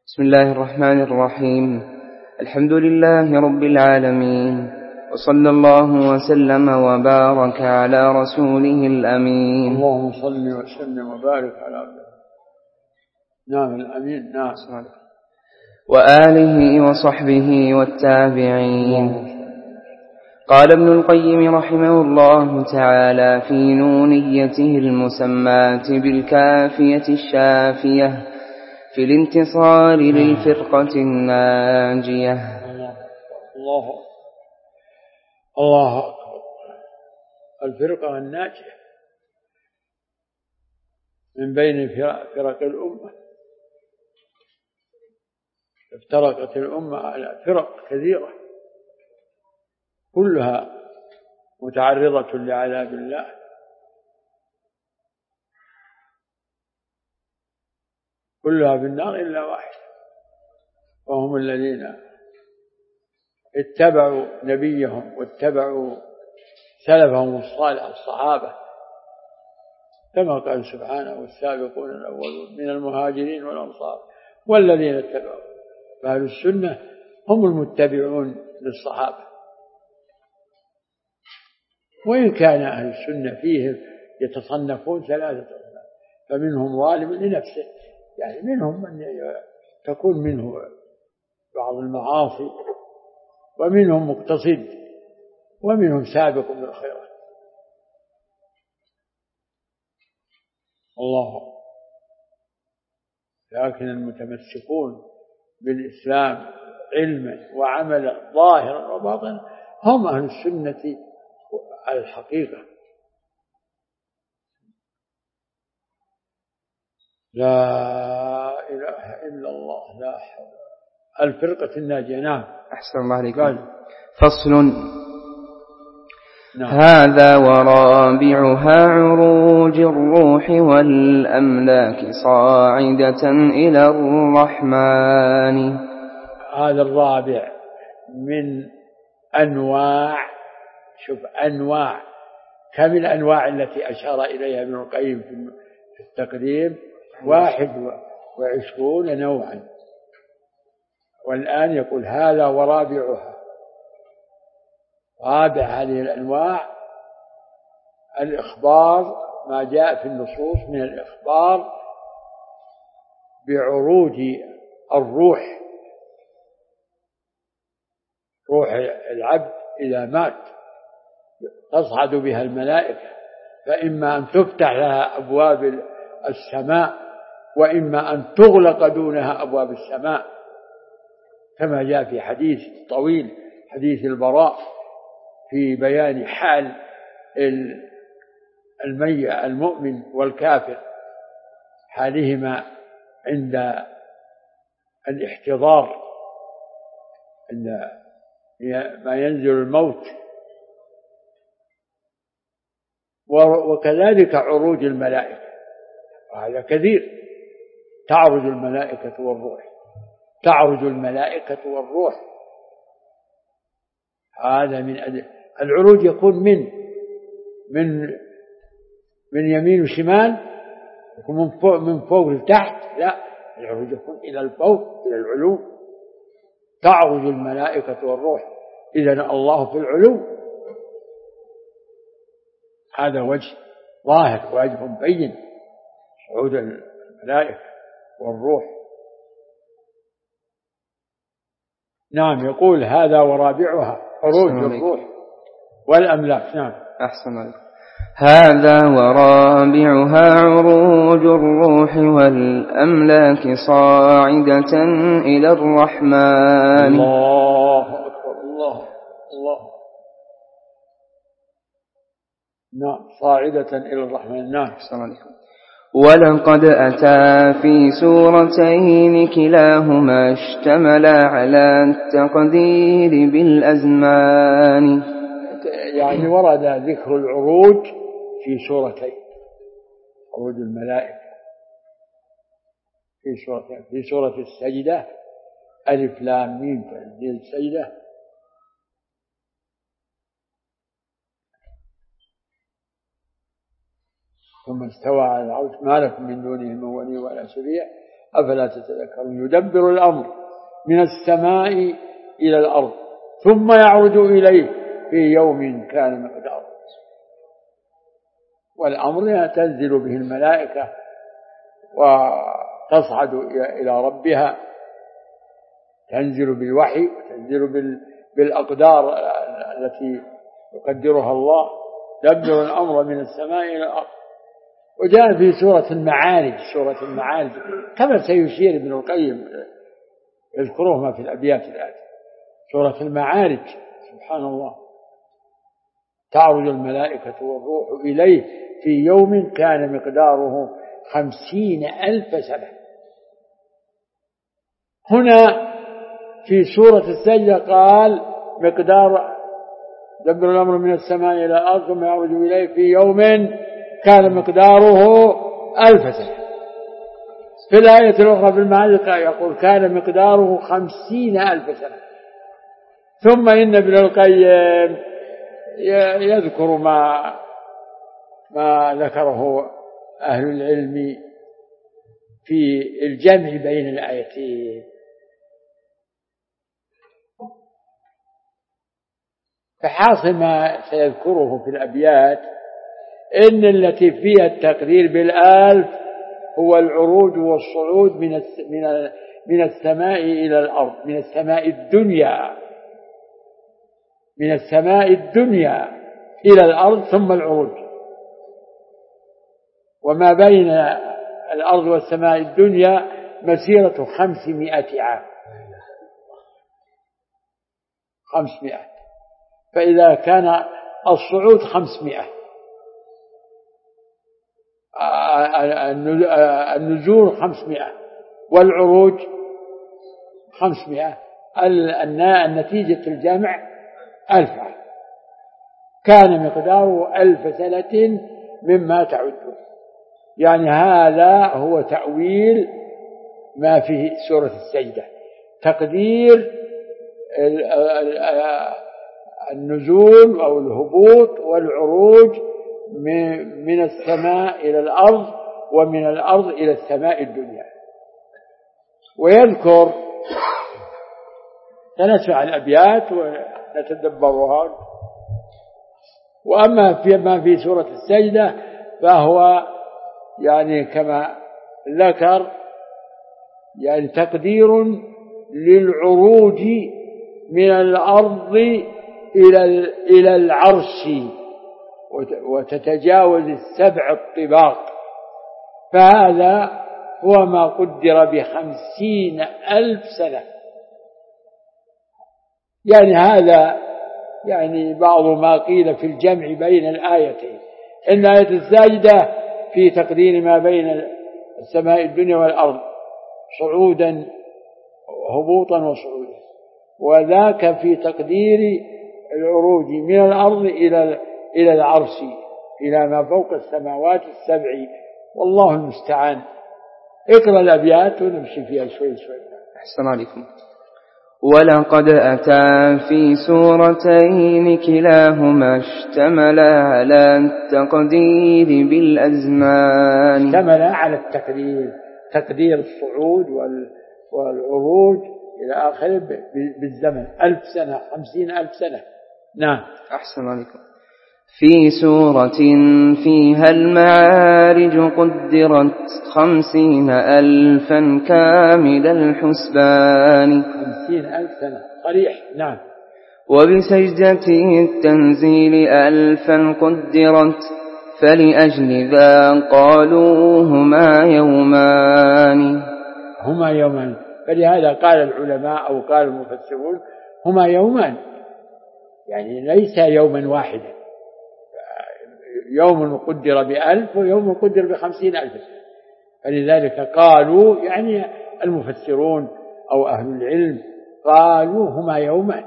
بسم الله الرحمن الرحيم. الحمد لله رب العالمين، وصلى الله وسلم وبارك على رسوله الأمين. اللهم صل وسلم وبارك على عبده. نعم الأمين. نعم. وآله وصحبه والتابعين. قال ابن القيم رحمه الله تعالى في نونيته المسماة بالكافية الشافية في الانتصار للفرقة الناجية. الله أكبر. الفرقة الناجية من بين فرق الأمة. افترقت الأمة على فرق كثيرة كلها متعرضة لعذاب الله، كلها في النار إلا واحد، وهم الذين اتبعوا نبيهم واتبعوا سلفهم الصالح الصحابة، كما قال سبحانه: والسابقون الأولون من المهاجرين والأنصار والذين اتبعوا. فأهل السنة هم المتبعون للصحابة، وإن كان أهل السنة فيهم يتصنفون ثلاثة أصناف، فمنهم ظالم لنفسه، يعني منهم من تكون منه بعض المعاصي، ومنهم مقتصد، ومنهم سابق بالخيرات. الله. لكن المتمسكون بالإسلام علما وعملا ظاهرا وباطنا هم أهل السنة على الحقيقة. لا إله إلا الله، لا حول. الفرقة الناجية. نعم. أحسن الله عليكم. فصل. نعم. هذا ورابعها عروج الروح والأملاك صاعدة إلى الرحمن. هذا الرابع من أنواع، شوف أنواع، كم الأنواع التي أشار إليها ابن القيم في التقديم؟ 21 نوعا، والآن يقول هذا ورابعها. رابع هذه الأنواع الإخبار، ما جاء في النصوص من الإخبار بعروج الروح، روح العبد إذا مات تصعد بها الملائكة، فإما أن تفتح لها أبواب السماء، وإما أن تغلق دونها أبواب السماء، كما جاء في حديث طويل، حديث البراء، في بيان حال المؤمن والكافر، حالهما عند الاحتضار، عند ما ينزل الموت. وكذلك عروج الملائكة، وهذا كثير. تعرج الملائكة والروح، تعرج الملائكة والروح. هذا من العروج يكون من يمين وشمال، يكون من فوق لتحت، لا، العروج يكون إلى الفوق، إلى العلو. تعرج الملائكة والروح، إذن الله في العلو. هذا وجه ظاهر، وجه بين صعود الملائكة والروح. نعم. يقول هذا ورابعها عروج الروح والأملاك. نعم. أحسن عليك. هذا ورابعها عروج الروح والأملاك صاعدة إلى الرحمن. الله أكبر. الله. نعم. صاعدة إلى الرحمن. نعم. أحسن عليكم. ولقد أتى في سورتين كلاهما اشتمل على التقدير بالأزمان. يعني ورد ذكر العروج في سورتين، عروج الملائكة في سورتين، في سورة السجدة ألف لام ميم تنزيل السجدة، ثم استوى على العرش ما لكم من دونه من ولي ولا شفيع، أفلا تتذكرون يدبر الأمر من السماء إلى الأرض ثم يعرج إليه في يوم كان مقداره. والأمر تنزل به الملائكة وتصعد إلى ربها، تنزل بالوحي وتنزل بالأقدار التي يقدرها الله. دبر الأمر من السماء إلى الأرض. وجاء في سورة المعارج كما سيشير ابن القيم يذكرهما في الأبيات الآتية. سورة المعارج سبحان الله، تعرج الملائكة والروح إليه في يوم كان مقداره 50,000 سنة. هنا في سورة السجدة قال مقدار دبر الأمر من السماء إلى الأرض ثم يعرج إليه في يوم كان مقداره 1000 سنة. في الآية الأخرى في المعارج يقول كان مقداره 50,000 سنة. ثم إن ابن القيم يذكر ما ذكره أهل العلم في الجمع بين الآيتين. فحاصل ما سيذكره في الأبيات إن التي فيها التقدير بالآلف هو العروج والصعود من السماء إلى الأرض، من السماء الدنيا إلى الأرض ثم العروج. وما بين الأرض والسماء الدنيا مسيرة 500 عام. 500. فإذا كان الصعود 500، النزول 500 والعروج 500، النتيجة الجمع 1000 عام. كان مقداره 1000 سنة مما تعدون. يعني هذا هو تأويل ما في سورة السجدة، تقدير النزول أو الهبوط والعروج من السماء إلى الأرض ومن الأرض إلى السماء الدنيا. ويذكر سنسمع الأبيات ونتدبرها. وأما ما في سورة السجدة فهو يعني كما ذكر يعني تقدير للعروج من الأرض إلى العرش وتتجاوز 7 الطباق. فهذا هو ما قدر ب50,000 سنة. يعني هذا يعني بعض ما قيل في الجمع بين الآيتين، إن آية الساجدة في تقدير ما بين السماء الدنيا والأرض صعودا هبوطا وصعودا، وذاك في تقدير العروج من الأرض إلى العرش إلى ما فوق السماوات السبع. والله المستعان. اقرأ الأبيات ونمشي فيها شوي شوي. أحسن عليكم. ولقد أتى في سورتين كلاهما اشتملا على التقدير بالأزمان. اشتملا على التقدير، تقدير الصعود والعروج إلى آخره بالزمن 1000 سنة 50,000 سنة. نعم. أحسن عليكم. في سورة فيها المعارج قدرت 50,000 كامل الحسبان. 50,000 سنة صريح. نعم. وبسجدة التنزيل 1000 قدرت فلأجل ذا قالوا هما يومان. هما يومان. فلهذا قال العلماء أو قال المفسرون هما يومان، يعني ليس يوما واحدا، يوم قدر ب1000 ويوم قدر ب50,000. فلذلك قالوا يعني المفسرون أو أهل العلم قالوا هما يومان،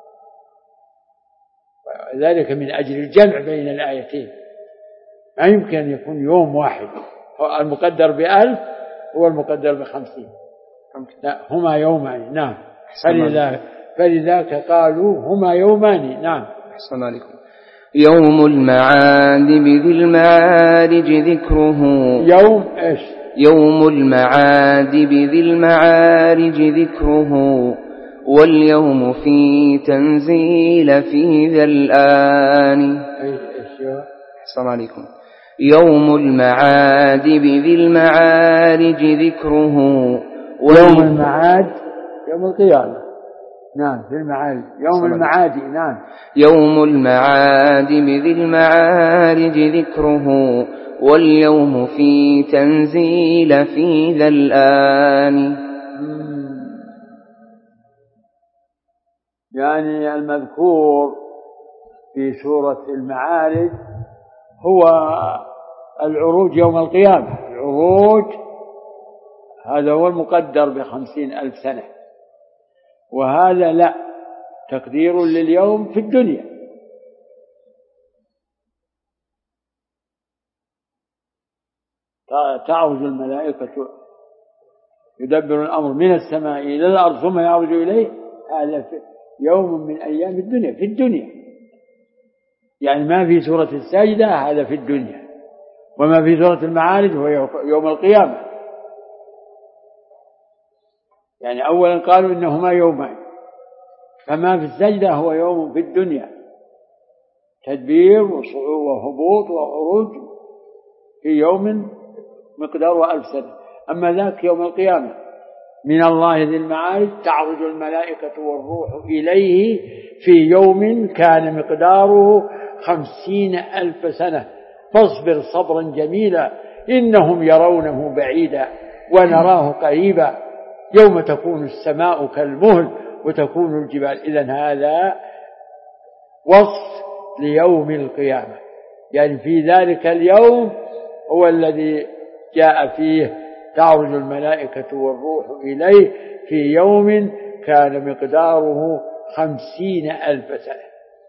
ذلك من أجل الجمع بين الآيتين. ما يمكن أن يكون يوم واحد المقدر ب1000 هو المقدر ب50. لا، هما يومان. نعم. فلذلك قالوا هما يومان. نعم. أحسن عليكم. يوم المعاد بذي المعارج ذكره. يوم إيش؟ يوم المعاد بذي المعارج ذكره واليوم في تنزيل في ذا الآن. أحسن عليكم. يوم المعاد بذي المعارج ذكره يوم المعاد يوم القيامة. نعم في المعارج يوم المعاد. نعم يوم المعاد بذي المعارج ذكره واليوم في تنزيل في ذا الآن. يعني المذكور في سورة المعارج هو العروج يوم القيامة. العروج هذا هو المقدر ب50,000 سنة، وهذا لا تقدير لليوم في الدنيا. تعرج الملائكة يدبر الأمر من السماء إلى الأرض ثم يعرج إليه. هذا في يوم من أيام الدنيا، في الدنيا. يعني ما في سورة السجدة هذا في الدنيا، وما في سورة المعارج هو يوم القيامة. يعني أولا قالوا إنهما يومان، فما في السجدة هو يوم في الدنيا، تدبير وصعود وهبوط وعروج في يوم مقداره 1000 سنة. أما ذاك يوم القيامة من الله ذي المعارج تعرج الملائكة والروح إليه في يوم كان مقداره 50,000 سنة فاصبر صبرا جميلا إنهم يرونه بعيدا ونراه قريبا يوم تكون السماء كالمهل وتكون الجبال. إذن هذا وصف ليوم القيامة، يعني في ذلك اليوم هو الذي جاء فيه تعرج الملائكة والروح إليه في يوم كان مقداره 50,000 سنة.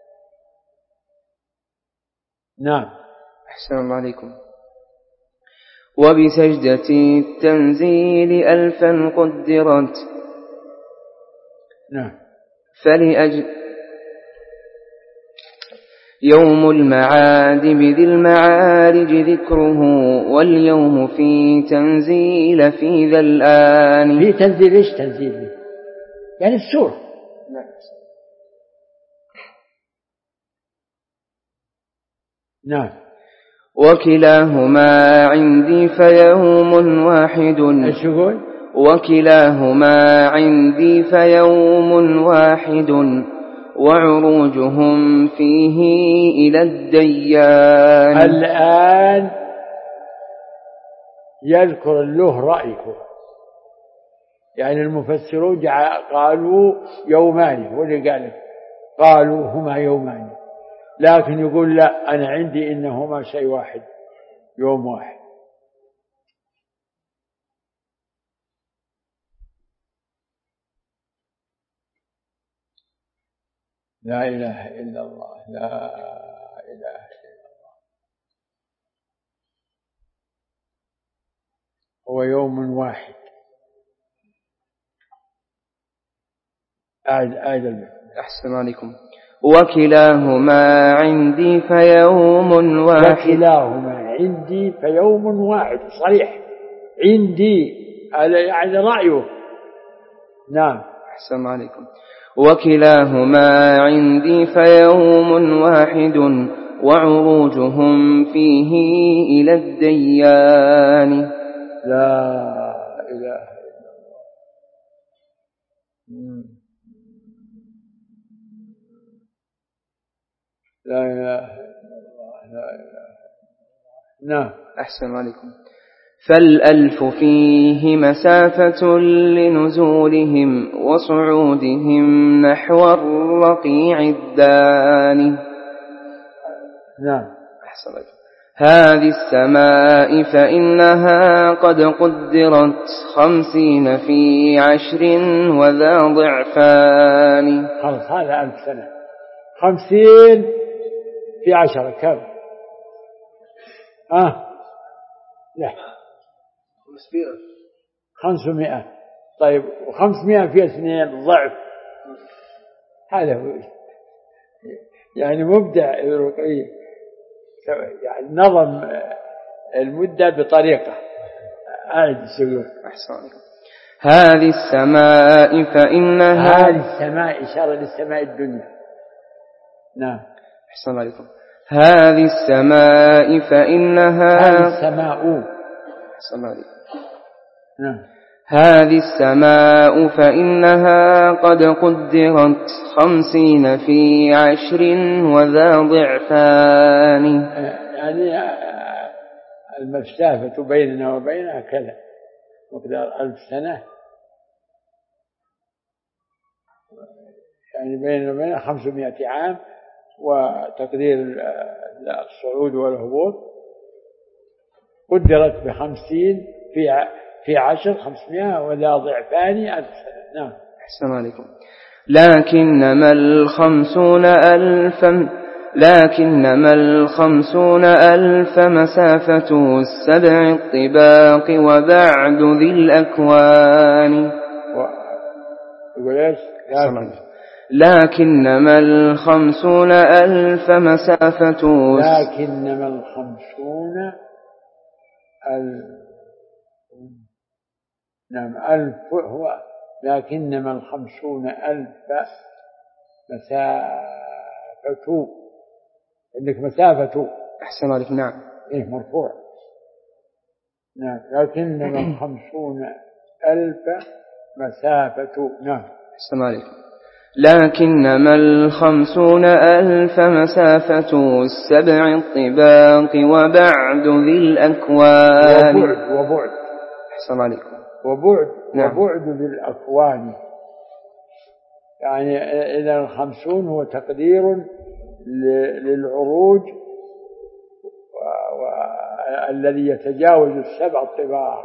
نعم. أحسن الله عليكم. وبسجدة التنزيل 1000 قدرت. نعم. يوم المعاد بذي المعارج ذكره واليوم في تنزيل في ذا الآن. في تنزيل إيش تنزيل؟ يعني السورة. نعم. وكلاهما عندي فيوم واحد. ايش يقول؟ وكلاهما عندي فيوم واحد وعروجهم فيه إلى الديان. الآن يذكر له رأيه، يعني المفسرون قالوا يومان، واللي قالوا هما يومان، لكن يقول لا أنا عندي إنهما شيء واحد، يوم واحد. لا إله إلا الله، لا إله إلا الله. هو يوم واحد. أحسن عليكم. وكلاهما عندي فيوم واحد. وكلاهما عندي فيوم واحد صريح، عندي يعني رأيه. نعم. أحسن عليكم. وكلاهما عندي فيوم واحد وعروجهم فيه إلى الديان. لا إله إلا الله. لا إله إلا الله، لا إله إلا الله. نعم. أحسن عليكم. فالألف فيه مسافة لنزولهم وصعودهم نحو الرقيع الداني. نعم. أحسن عليكم. هذه السماء فإنها قد قدرت 50 في 10 وذا ضعفان. خلص هذا 1000 سنة. 50 في 10 كم؟ لا 500. طيب و500 في 2 ضعف. هذا هو يعني مبدع الرقي، يعني نظم المدة بطريقة أعد السجود. أحسن. هذه السماء فإنها هذه السماء إشارة للسماء الدنيا. نعم. أحسن عليكم. هذه السماء فإنها هذه السماء. أحسن عليكم. نعم. هذه السماء فإنها قد قدرت 50 في 10 وذا ضعفان. يعني المسافة بيننا وبينها كذا مقدار 1000 سنة، يعني بيننا وبينها 500 عام، وتقدير الصعود والهبوط قدرت ب50 في 10 500 وذا ضعفان 1000 سنة. نعم. أحسن عليكم. لكنما ال50,000 مسافة 7 الطباق وبعد ذي الأكوان. لكنما ال50,000 مسافة. لكنما ال50,000 نعم 1000 هو لكنما ال50,000 مسافة، عندك مسافة. أحسن عليك. نعم. إيه مرفوع. نعم. لكنما ال50,000 مسافة. نعم. أحسن عليك. لكنما ال50,000 مسافة 7 الطباق وبعد ذي الأكوان. وبعد. أحسن عليكم. وبعد. نعم. وبعد ذي الأكوان، يعني إذا ال50 هو تقدير للعروج الذي يتجاوز 7 الطباق.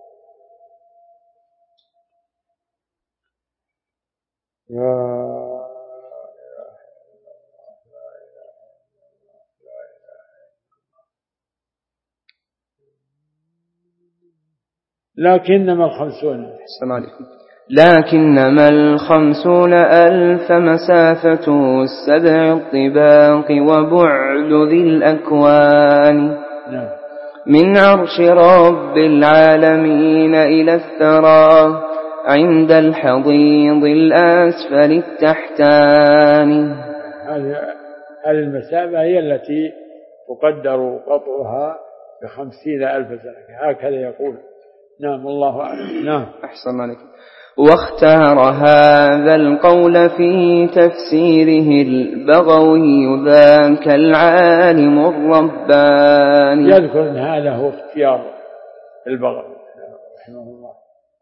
لكنما ال50. أحسن عليكم. لكنما ال50,000 مسافة 7 الطباق وبعد ذي الأكوان. نعم. من عرش رب العالمين إلى الثرى عند الحضيض الأسفل التحتان. هذه المسافة هي التي تقدر قطعها ب50,000 سنة، هكذا يقول. نعم. الله أعلم. نعم. أحسن عليكم. واختار هذا القول في تفسيره البغوي ذاك العالم الرباني. يذكر أن هذا هو اختيار البغوي رحمه الله.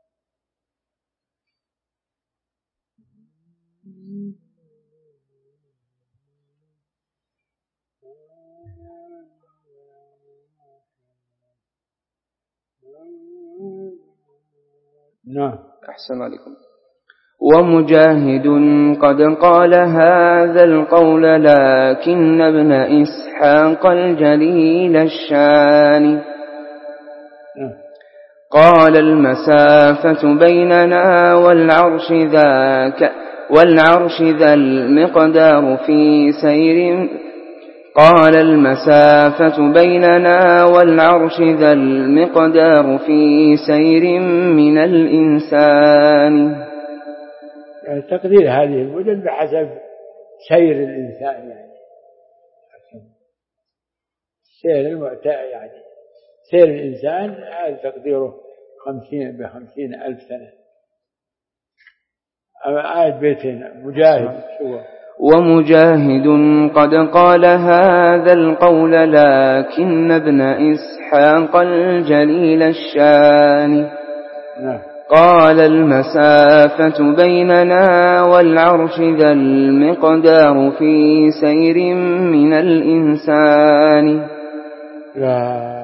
نعم. أحسن عليكم. ومجاهد قد قال هذا القول لكن ابن إسحاق الجليل الشان قال المسافة بيننا والعرش ذا المقدار في سير. قال المسافة بيننا والعرش ذا المقدار في سير من الإنسان. يعني تقدير هذه المدن بحسب سير الإنسان، يعني سير المعتاد، يعني سير الإنسان هذا تقديره 50,000 سنة. أما آية بيتين مجاهد شو ومجاهد قد قال هذا القول لكن ابن إسحاق الجليل الشان قال المسافة بيننا والعرش ذا المقدار في سير من الإنسان. لا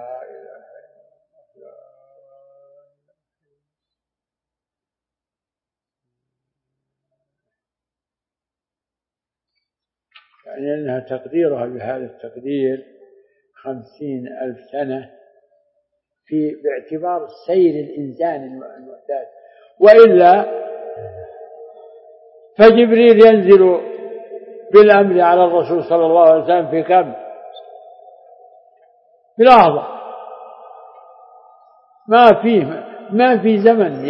يعني أنها تقديرها بهذا التقدير 50,000 سنة باعتبار سير الإنسان المعتاد، وإلا فجبريل ينزل بالأمر على الرسول صلى الله عليه وسلم في كم؟ بلحظة ما في زمن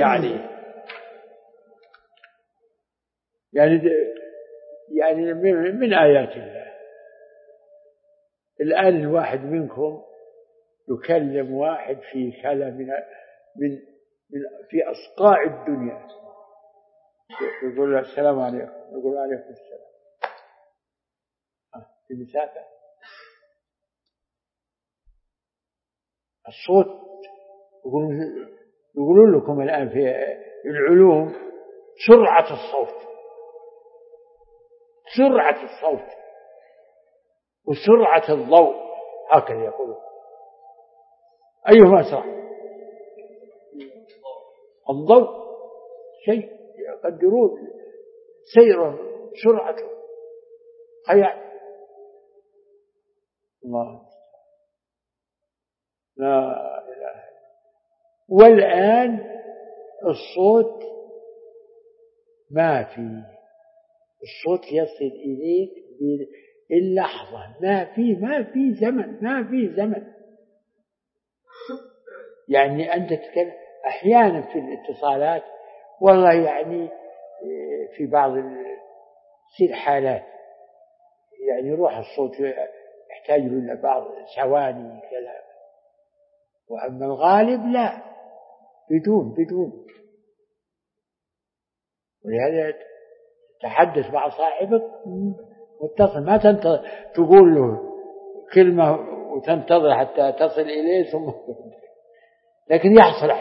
يعني من آيات الله. الآن الواحد منكم يكلم واحد في كلام من في أصقاع الدنيا، يقول له السلام عليكم، يقول عليكم السلام، في مسافة. الصوت يقولون لكم الآن في العلوم سرعة الصوت وسرعة الضوء، هكذا يقولون. أيهما أسرع؟ الضوء شيء يقدرون سيره سرعته خيال. الله لا إله. والآن الصوت ما في، الصوت يصل إليك باللحظة، ما في زمن. يعني أنت تتكلم أحيانا في الاتصالات، والله يعني في بعض تصير حالات يعني يروح الصوت يحتاج له بعض ثواني كذا، وأما الغالب لا، بدون. ولهذا تحدث مع صاحبك متصل، ما تقول له كلمة وتنتظر حتى تصل إليه ثم لكن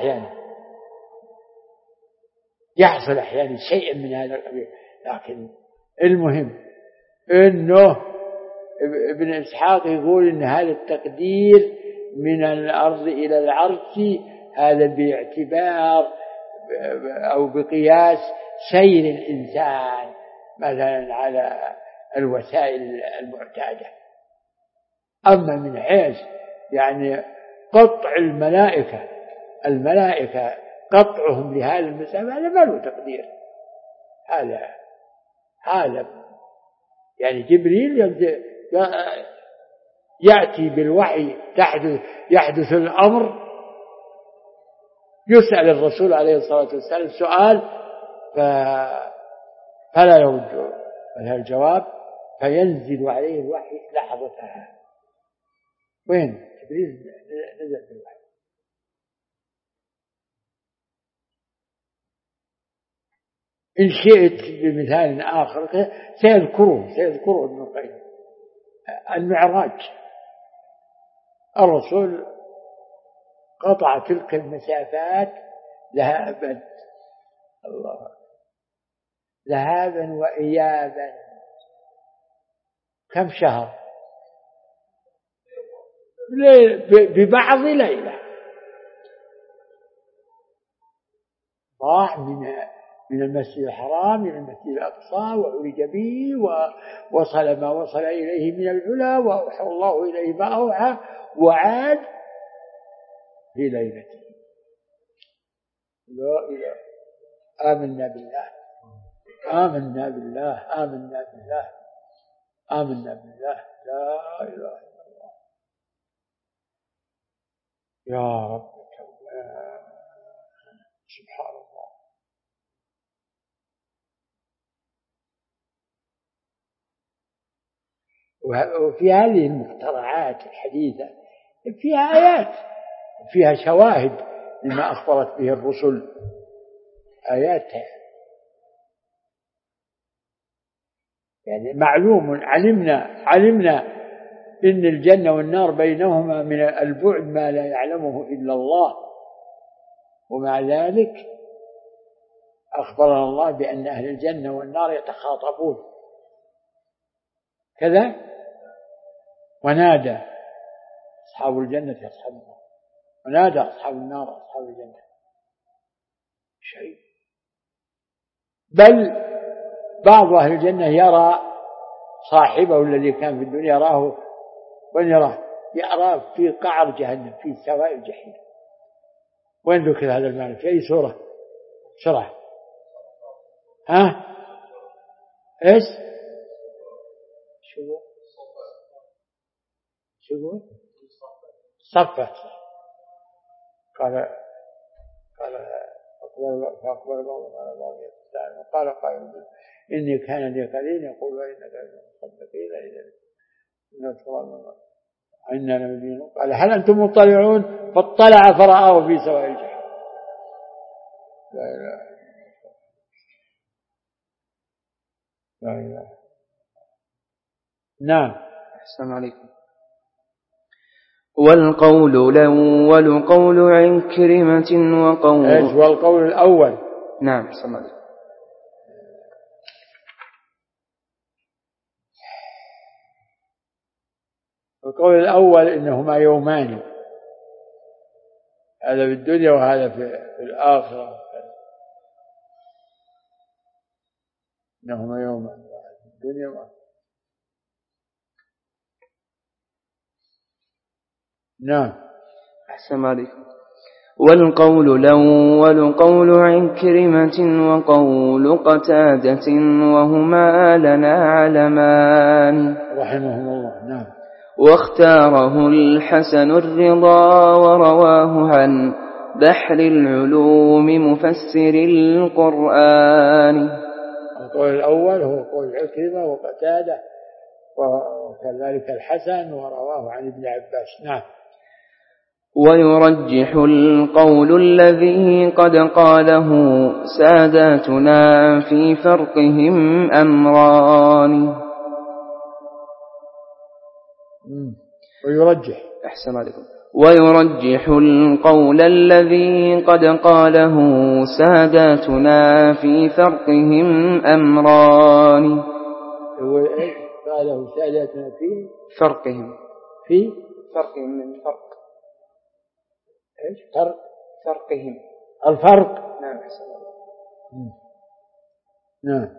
يحصل أحيانا شيء من هذا القبيل. لكن المهم إنه ابن إسحاق يقول إن هذا التقدير من الأرض إلى العرش هذا باعتبار أو بقياس سير الإنسان مثلا على الوسائل المعتادة. أما من حيث يعني قطع الملائكة قطعهم لهذا المسافة هذا ما له تقدير. هذا يعني جبريل يأتي بالوحي، يحدث الأمر، يسأل الرسول عليه الصلاة والسلام سؤال فلا يرد لها الجواب، فينزل عليه الوحي لحظتها. وين جبريل نزل بالوحي؟ إن شئت بمثال آخر سيذكره ابن القيم. المعراج الرسول قطع تلك المسافات ذهابا وإيابا. كم شهر؟ ببعض ليلة راح من المسجد الحرام إلى المسجد الأقصى وعرج به ووصل ما وصل إليه من العلا، وأوحى الله إليه ما أوحى، وعاد في ليلته. لا إله. آمنا بالله لا إله إلا الله. يا رب سبحان الله. وفي هذه المخترعات الحديثة فيها آيات، فيها شواهد لما أخبرت به الرسل، آيات يعني معلوم. علمنا إن الجنة والنار بينهما من البعد ما لا يعلمه إلا الله، ومع ذلك أخبرنا الله بأن أهل الجنة والنار يتخاطبون كذا. ونادى أصحاب الجنة أصحاب النار، ونادى أصحاب النار أصحاب الجنة. شيء. بل بعض أهل الجنة يرى صاحبه الذي كان في الدنيا يراه، وين يراه في قعر جهنم، في سواء الجحيم. وين ذكر هذا المعنى؟ في أي سورة؟ بسرعة. إيش؟ شو صفت. قال فأقبل بعضهم على بعض يتساءلون وقال قائل إني كان لي قرين يقول إنك لمصدقين إذا إنا لمدينون. قال هل أنتم مطلعون؟ فاطلع فرآه في سواء الجحيم. لا إله لا إله. نعم. أحسن عليكم. والقول الأول قول عكرمة وقول إيش والقول الأول؟ نعم أحسن عليكم. القول الأول إنهما يومان، هذا في الدنيا وهذا في الآخرة، إنهما يومان في الدنيا وهذا. نعم أحسن عليكم. والقول الأول قول عكرمة وقول قتادة وهما لنا علمان رحمهم الله. نعم. واختاره الحسن الرضا ورواه عن بحر العلوم مفسر القرآن. القول الأول هو قول عكرمة وقتادة وكذلك الحسن ورواه عن ابن عباس. نعم. ويرجح القول الذي قد قاله ساداتنا في فرقهم أمران. ويرجح أحسن عليكم. ويرجح القول الذي قد قاله ساداتنا في فرقهم أمران. قاله ساداتنا في فرقهم من فرق. إيش فرقهم الفرق. نعم أحسن عليكم. نعم.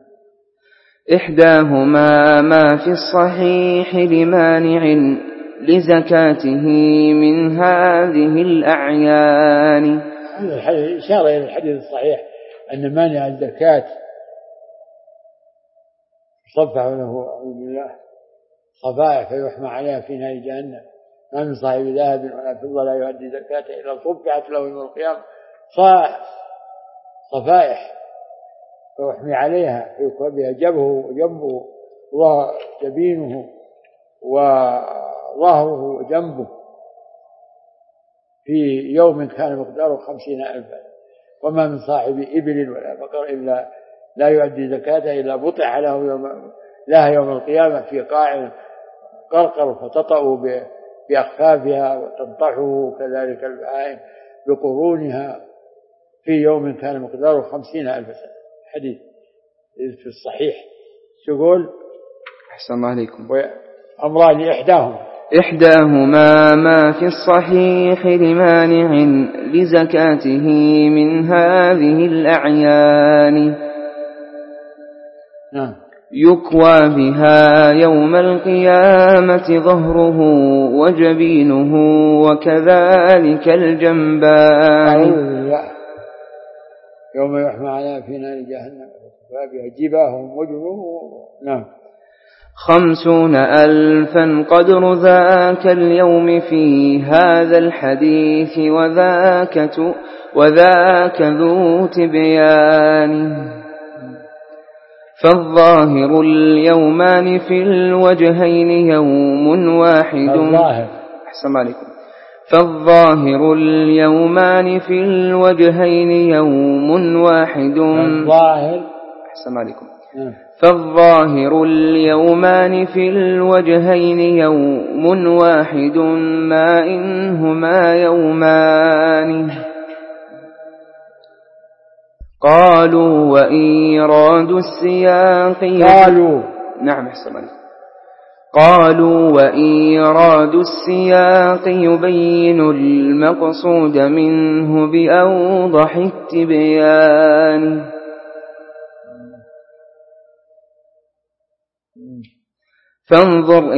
إحداهما ما في الصحيح لمانع لزكاته من هذه الأعيان. هذا الحديث إشارة إلى الحديث الصحيح أن مانع الزكاة صفح له أعوذ بالله صفائح فيحمى عليها في نار جهنم، ما من صاحب ذهب ولا فضة لا يؤدي زكاته إلا صفحت له يوم القيامة صفائح فيحمي عليها يكوى بها جبهه وجبينه وظهره وجنبه في يوم كان مقداره 50,000. وما من صاحب إبل ولا بقر إلا لا يؤدي زكاته إلا بطح لها يوم القيامة في قاع قرقر فتطأ بأخفافها وتنطحه كذلك البهائم بقرونها في يوم كان مقداره 50,000 سنة. حديث في الصحيح. تقول أحسن الله عليكم. أمران إحداهما ما في الصحيح لمانع لزكاته من هذه الأعيان. نعم. يكوى بها يوم القيامة ظهره وجبينه وكذلك الجنبان. يوم يحمى عليها في نار جهنم وبها جباههم وجنوبهم. نعم. 50,000 قدر ذاك اليوم في هذا الحديث وذاك ذو تبيان. فالظاهر اليومان في الوجهين يوم واحد. أحسن عليكم. فالظاهر اليومان في الوجهين يوم واحد. أحسن عليكم. فالظاهر اليومان في الوجهين يوم واحد ما إنهما يومان. قالوا وإيراد السياق نعم أحسن عليكم. قالوا وإيراد السياق يبين المقصود منه بأوضح التبيان. فانظر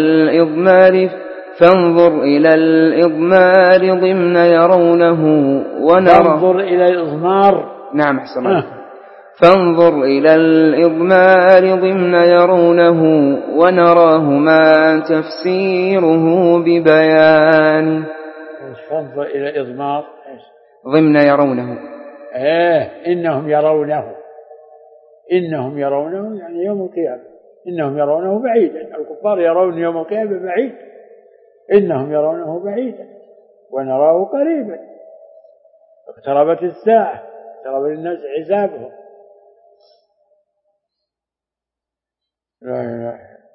إلى الإضمار ضمن يرونه فانظر إلى الإضمار. نعم أحسن الله. فانظر إلى الإضمار ضمن يرونه ونراه ما تفسيره ببيان. فانظر إلى الإضمار ضمن يرونه إنهم يرونه، إنهم يرونه يعني يوم القيامة، إنهم يرونه بعيدا. الكفار يرون يوم القيامة بعيد، إنهم يرونه بعيدا ونراه قريبا. اقتربت الساعة، اقترب للناس حسابهم. لا إله.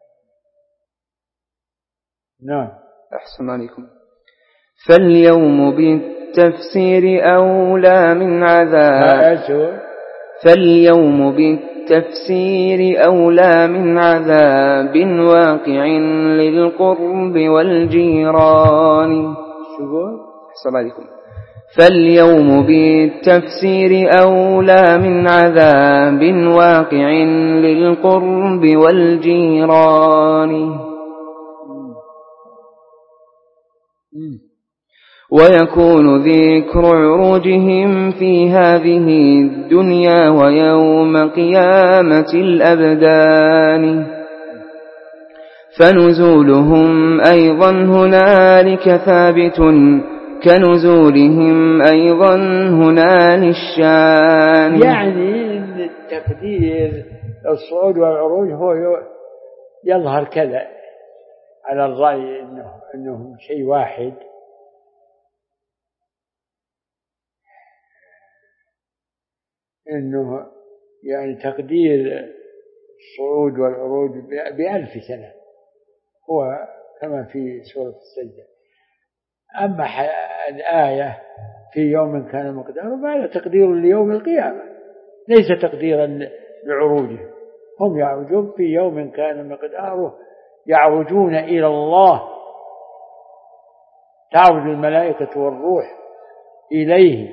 نعم. أحسن عليكم. فاليوم بالتفسير أولى من عذاب. فاليوم بالتفسير أولى من عذاب واقع للقرب والجيران. أحسن عليكم. فاليوم بالتفسير أولى من عذاب واقع للقرب والجيران. ويكون ذكر عروجهم في هذه الدنيا ويوم قيامة الأبدان. فنزولهم أيضا هنالك ثابت كنزولهم أيضا هنا للشان. يعني التقدير الصعود والعروج هو يظهر كذا على الرأي إنهم شيء واحد، إنه يعني تقدير الصعود والعروج ب1000 سنة هو كما في سورة السجدة. أما الآية في يوم كان مقداره فهذا تقدير ليوم القيامة ليس تقديرا لعروجه. هم يعرجون في يوم كان مقداره، يعرجون إلى الله، تعرج الملائكة والروح إليه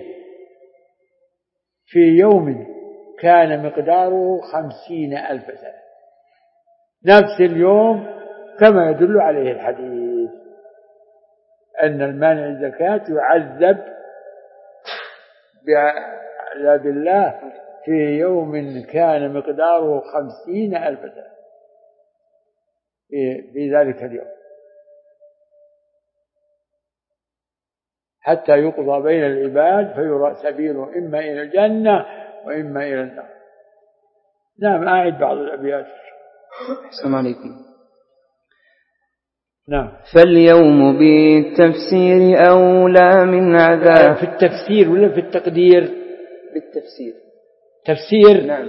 في يوم كان مقداره 50,000 سنة، نفس اليوم كما يدل عليه الحديث أن المانع الزكاة يعذب بعذاب الله في يوم كان مقداره 50,000 سنة في ذلك اليوم، حتى يقضى بين العباد فيرى سبيله إما إلى الجنة وإما إلى النار. نعم. أعد بعض الأبيات. السلام عليكم. نعم. فاليوم بالتفسير أولى من عذاب. في التفسير ولا في التقدير؟ بالتفسير. تفسير. نعم.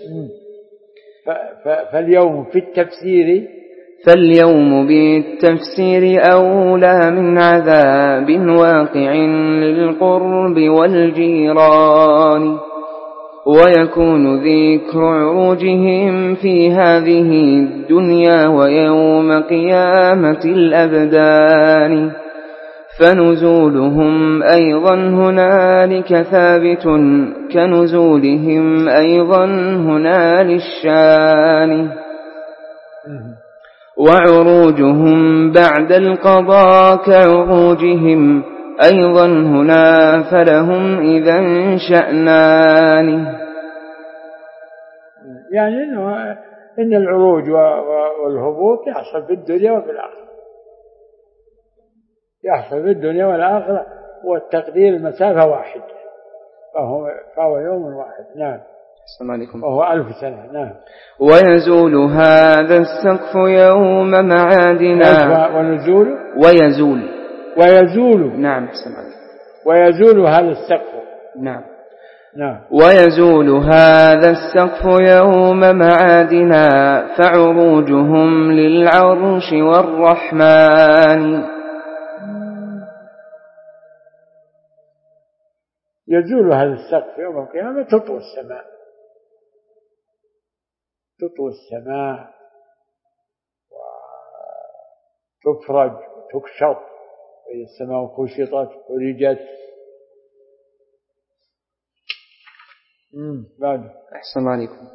فاليوم في التفسير. فاليوم بالتفسير أولى من عذاب واقع للقرب والجيران. ويكون ذكر عروجهم في هذه الدنيا ويوم قيامة الأبدان. فنزولهم أيضا هنالك ثابت كنزولهم أيضا هنا للشان. وعروجهم بعد القضاء كعروجهم أيضا هنا فلهم إذا شأنان. يعني إن العروج والهبوط يحصل في الدنيا وفي الآخرة، يحصل في الدنيا والآخرة، والتقدير المسافة واحد، فهو يوم واحد. نعم. السلام عليكم. وهو 1000 سنة. نعم. ويزول هذا السقف يوم معادنا. ونزول ويزول. نعم. السلام عليكم. ويزول هذا السقف. نعم. نعم. ويزول هذا السقف يوم معادنا فعروجهم للعرش والرحمن. يزول هذا السقف يوم القيامة، تطوي السماء وتفرج وتكشط، وإذا السماء كشطت فرجت. بعد. أحسن عليكم.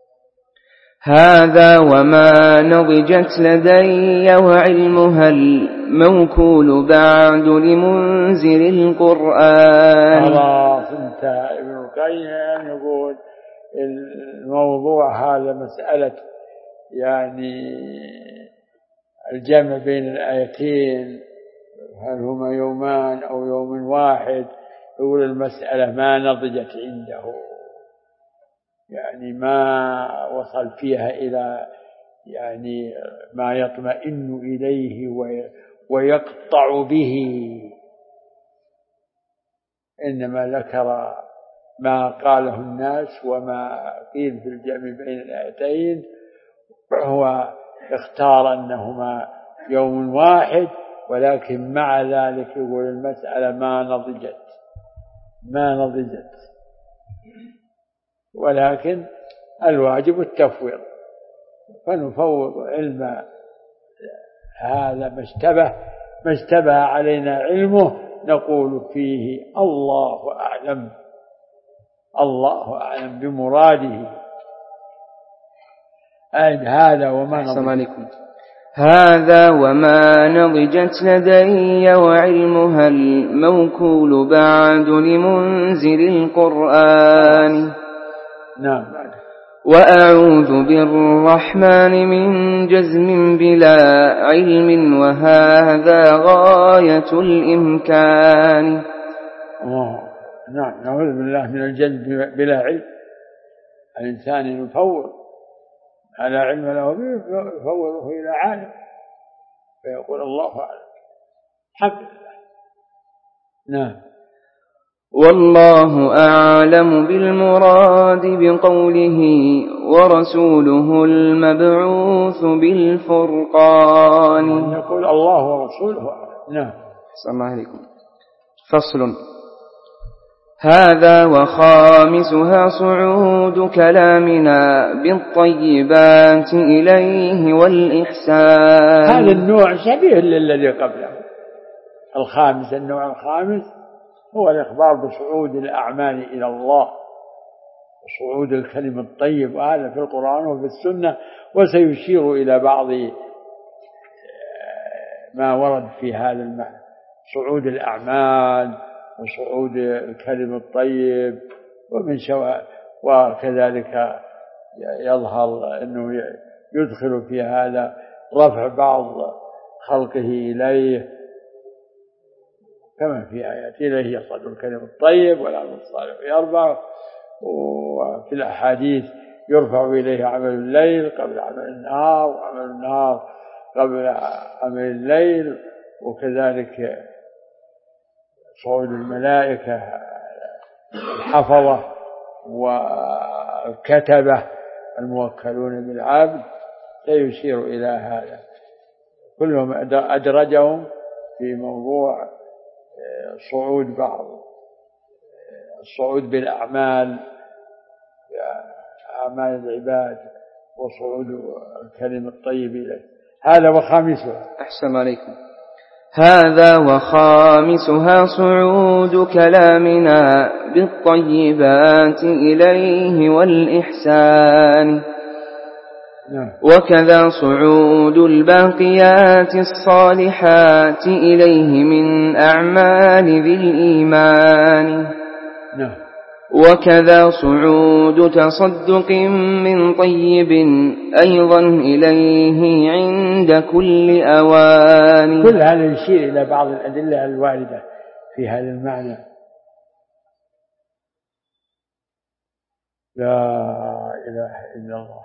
هذا وما نضجت لدي وعلمها الموكول بعد لمنزل القرآن. خلاص انتهى. ابن القيم يقول الموضوع هذا مسألة يعني الجمع بين الآيتين، هل هما يومان أو يوم واحد، يقول المسألة ما نضجت عنده، يعني ما وصل فيها إلى يعني ما يطمئن إليه ويقطع به، إنما ذكر ما قاله الناس وما قيل في الجمع بين الآيتين، وهو اختار أنهما يوم واحد، ولكن مع ذلك يقول المسألة ما نضجت، ولكن الواجب التفويض، فنفوض علم هذا ما اشتبه علينا علمه، نقول فيه الله أعلم بمراده. هذا وما نضجت لدي وعلمها الموكول بعد لمنزل القرآن. نعم. وأعوذ بالرحمن من جزم بلا علم، وهذا غاية الإمكان. نعم، نعوذ بالله من الجزم بلا علم. الإنسان يفوض على علم له يفوضه إلى عالم فيقول الله أعلم، الحمد لله. نعم. والله أعلم بالمراد بقوله ورسوله المبعوث بالفرقان. يقول الله ورسوله أعلم. نعم. صلى الله عليكم. فصل. هذا وخامسها صعود كلامنا بالطيبات إليه والإحسان. هذا النوع شبيه للذي قبله. النوع الخامس هو الإخبار بصعود الأعمال إلى الله وصعود الكلم الطيب، وهذا في القرآن وفي السنة، وسيشير إلى بعض ما ورد في هذا المعنى، صعود الأعمال وصعود الكلم الطيب، وكذلك يظهر أنه يدخل في هذا رفع بعض خلقه إليه، كما في آيات إليه يصعد الكلم الطيب والعمل الصالح يرفع، وفي الأحاديث يرفع إليه عمل الليل قبل عمل النهار، وعمل النهار قبل عمل الليل، وكذلك صعود الملائكة الحفظة والكتبة الموكلون بالعبد، سيشير إلى هذا، كلهم أدرجهم في موضوع الصعود بالأعمال، أعمال العباد، وصعود الكلم الطيب إليه. هذا وخامسها. أحسن عليكم. هذا وخامسها صعود كلامنا بالطيبات إليه والإحسان. وكذا صعود الباقيات الصالحات إليه من أعمال ذي الإيمان. وكذا صعود تصدق من طيب أيضا إليه عند كل أوان. كل هذا يشير إلى بعض الأدلة الواردة في هذا المعنى. لا إله إلا الله.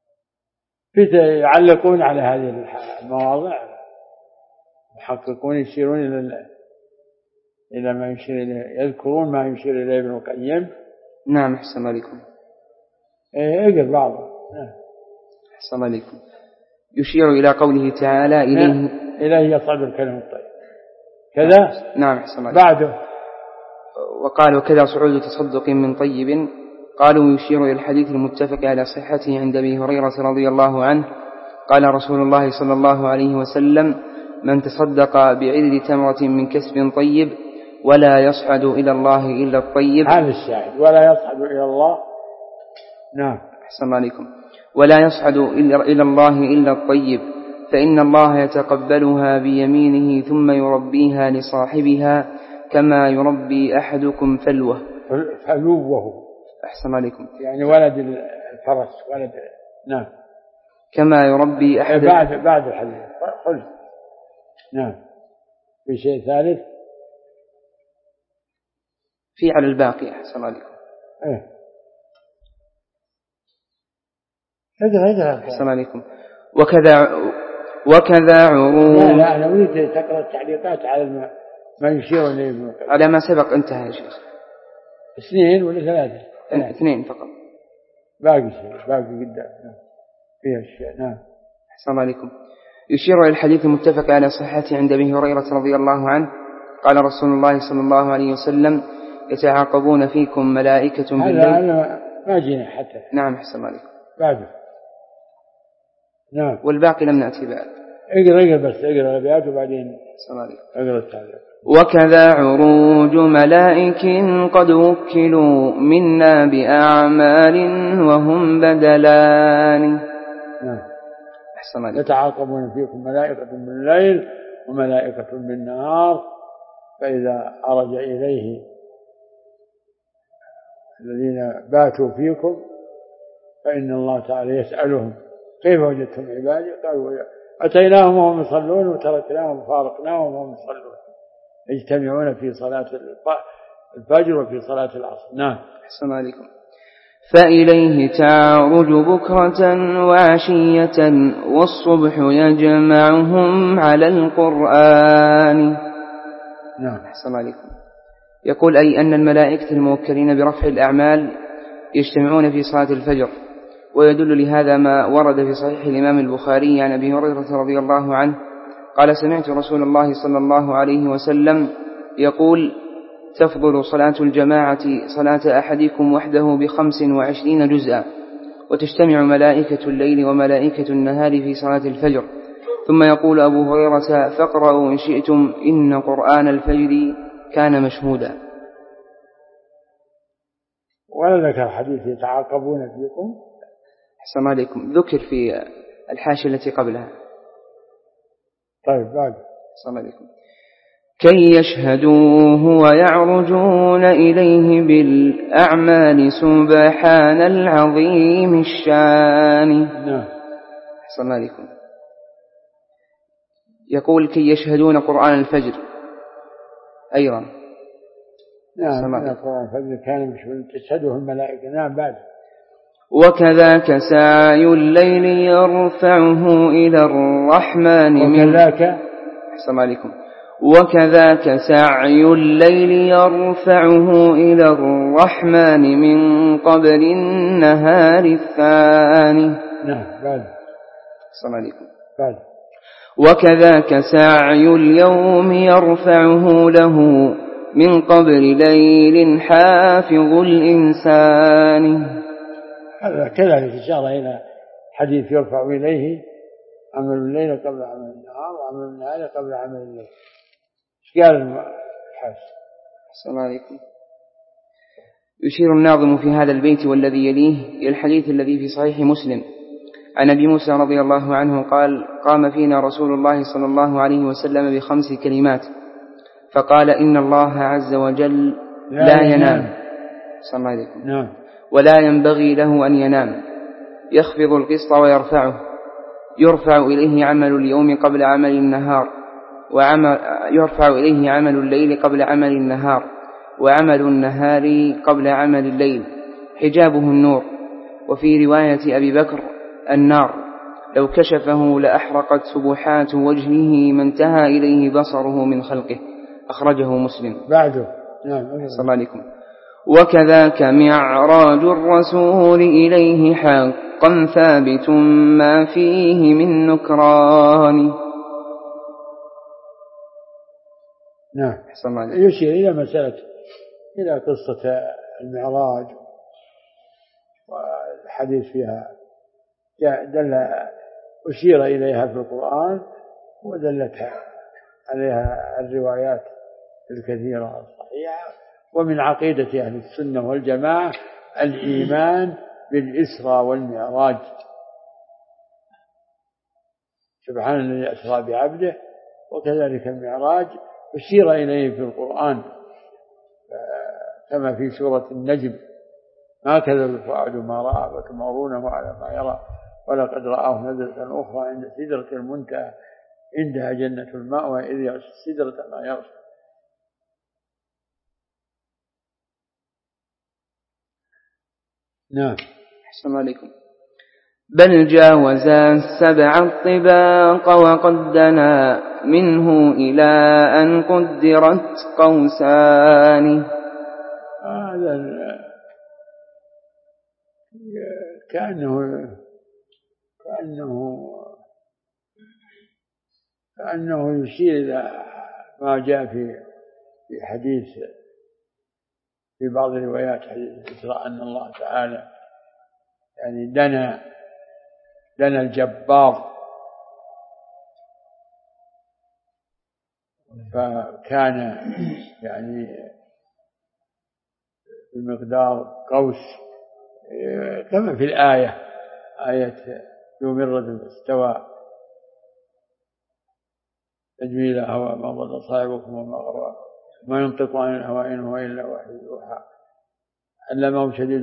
يعلقون على هذه المواضع، محققون يشيرون إلى ما يشير إليه، يذكرون ما يشير إليه ابن القيم. نعم. أحسن عليكم. اقرأ بعضه. أحسن عليكم. يشير إلى قوله تعالى إليه يصعد الكلم الطيب كذا. نعم. أحسن عليكم. بعده وقال وكذا صعود تصدق من طيب، قالوا يشير إلى الحديث المتفق على صحته عند أبي هريرة رضي الله عنه قال رسول الله صلى الله عليه وسلم: من تصدق بعدل تمرة من كسب طيب ولا يصعد إلى الله إلا الطيب. هذا الشاهد، ولا يصعد إلى الله. نعم. أحسن عليكم. ولا يصعد إلى الله إلا الطيب، فإن الله يتقبلها بيمينه ثم يربيها لصاحبها كما يربي أحدكم فلوه. أحسن عليكم. يعني ولد الفرس، ولد. نعم. كما يربي أحد. بعد الحديث خلص. نعم. في شيء ثالث؟ في على الباقي أحسن عليكم. هذا أحسن عليكم. وكذا عروض. لا أنا أريد تقرأ التعليقات على ما يشير إليه على ما سبق انتهى يا شيخ. 2 ولا 3؟ 2 فقط. باقي قدام فيها الشيء. نعم. أحسن عليكم. يشير إلى الحديث المتفق على صحته عند أبي هريرة رضي الله عنه قال رسول الله صلى الله عليه وسلم يتعاقبون فيكم ملائكة بالليل. هذا ما جينا حتى. نعم أحسن عليكم. بعده. نعم. والباقي لم نأتي بعد. اقرأ بس اقرأ الأبيات وبعدين أحسن عليكم. اقرأ التعليق. وكذا عروج ملائك قد وكلوا منا بأعمال وهم بدلان. نعم. أحسن عليكم. يتعاقبون فيكم ملائكة بالليل وملائكة بالنهار، فإذا عرج إليه الذين باتوا فيكم فإن الله تعالى يسألهم كيف وجدتم عبادي؟ قالوا أتيناهم وهم يصلون وتركناهم وفارقناهم وهم يصلون، يجتمعون في صلاة الفجر وفي صلاة العصر. نعم. أحسن عليكم. فإليه تعرج بكرة وعشية والصبح يجمعهم على القرآن. نعم. أحسن عليكم. يقول أي أن الملائكة الموكلين برفع الأعمال يجتمعون في صلاة الفجر، ويدل لهذا ما ورد في صحيح الإمام البخاري عن أبي هريرة رضي الله عنه قال سمعت رسول الله صلى الله عليه وسلم يقول تفضل صلاة الجماعة صلاة أحدكم وحده ب25 جزءا، وتجتمع ملائكة الليل وملائكة النهار في صلاة الفجر. ثم يقول أبو هريرة فاقرأوا إن شئتم إن قرآن الفجر كان مشهودا. ولا ذكر حديث يتعاقبون فيكم. أحسن عليكم. ذكر في الحاشية التي قبلها. طيب بعد. أحسن عليكم. كي يشهدوه ويعرجون إليه بالأعمال سبحان العظيم الشان. نعم. أحسن عليكم. يقول كي يشهدون قرآن الفجر أيضا. نعم. قرآن الفجر كان مشهود تشهده الملائكة. نعم. بعد. وكذاك سعي الليل يرفعه إلى الرحمن. وكذاك. أحسن عليكم. وكذاك سعي الليل يرفعه إلى الرحمن من قبل النهار الثاني. نعم. بعد. أحسن عليكم. بعد. وكذاك سعي اليوم يرفعه له من قبل ليل حافظ الإنسان. هذا كذلك إشارة إلى حديث يرفع إليه عمل الليل قبل عمل النهار وعمل النهار قبل عمل الليل. ايش قال الحاج؟ السلام عليكم. يشير الناظم في هذا البيت والذي يليه إلى الحديث الذي في صحيح مسلم عن أبي موسى رضي الله عنه قال قام فينا رسول الله صلى الله عليه وسلم ب5 كلمات فقال إن الله عز وجل لا ينام. السلام عليكم. نعم. ولا ينبغي له أن ينام، يخفض القسط ويرفعه، يرفع إليه عمل اليوم قبل عمل النهار، يرفع إليه عمل الليل قبل عمل النهار، وعمل النهار قبل عمل الليل، حجابه النور. وفي رواية أبي بكر النار لو كشفه لأحرقت سبحات وجهه ما انتهى إليه بصره من خلقه. أخرجه مسلم. بعده. نعم. صلى الله عليكم. وكذاك معراج الرسول إليه حقا ثابت ما فيه من نكران. نعم. يشير إلى مسألة إلى قصة المعراج والحديث فيها أشير إليها في القرآن ودلت عليها الروايات الكثيرة الصحيحة. ومن عقيدة أهل السنة والجماعة الإيمان بالإسراء والمعراج. سبحان الذي أسرى بعبده. وكذلك المعراج أشير إليه في القرآن كما في سورة النجم ما كذب الفؤاد ما رأى وتمارونه على ما يرى ولقد رآه نزلة أخرى عند سدرة المنتهى عندها جنة المأوى إذ يغشى السدرة ما يغشى. نعم. أحسن عليكم. بل جاوزا 7 طباق وقد دنا منه إلى أن قدرت قوسان. هذا كأنه يشير إلى ما جاء في حديث في بعض الروايات حديث الإسراء أن الله تعالى يعني دنا الجبار، فكان يعني بمقدار قوس كما في الآية آية ذو مرة استوى تجميل هوى ما ضل صاحبكم وما غوى ما ينطق عن الهوى إن هو إلا وحي يوحى علمه شديد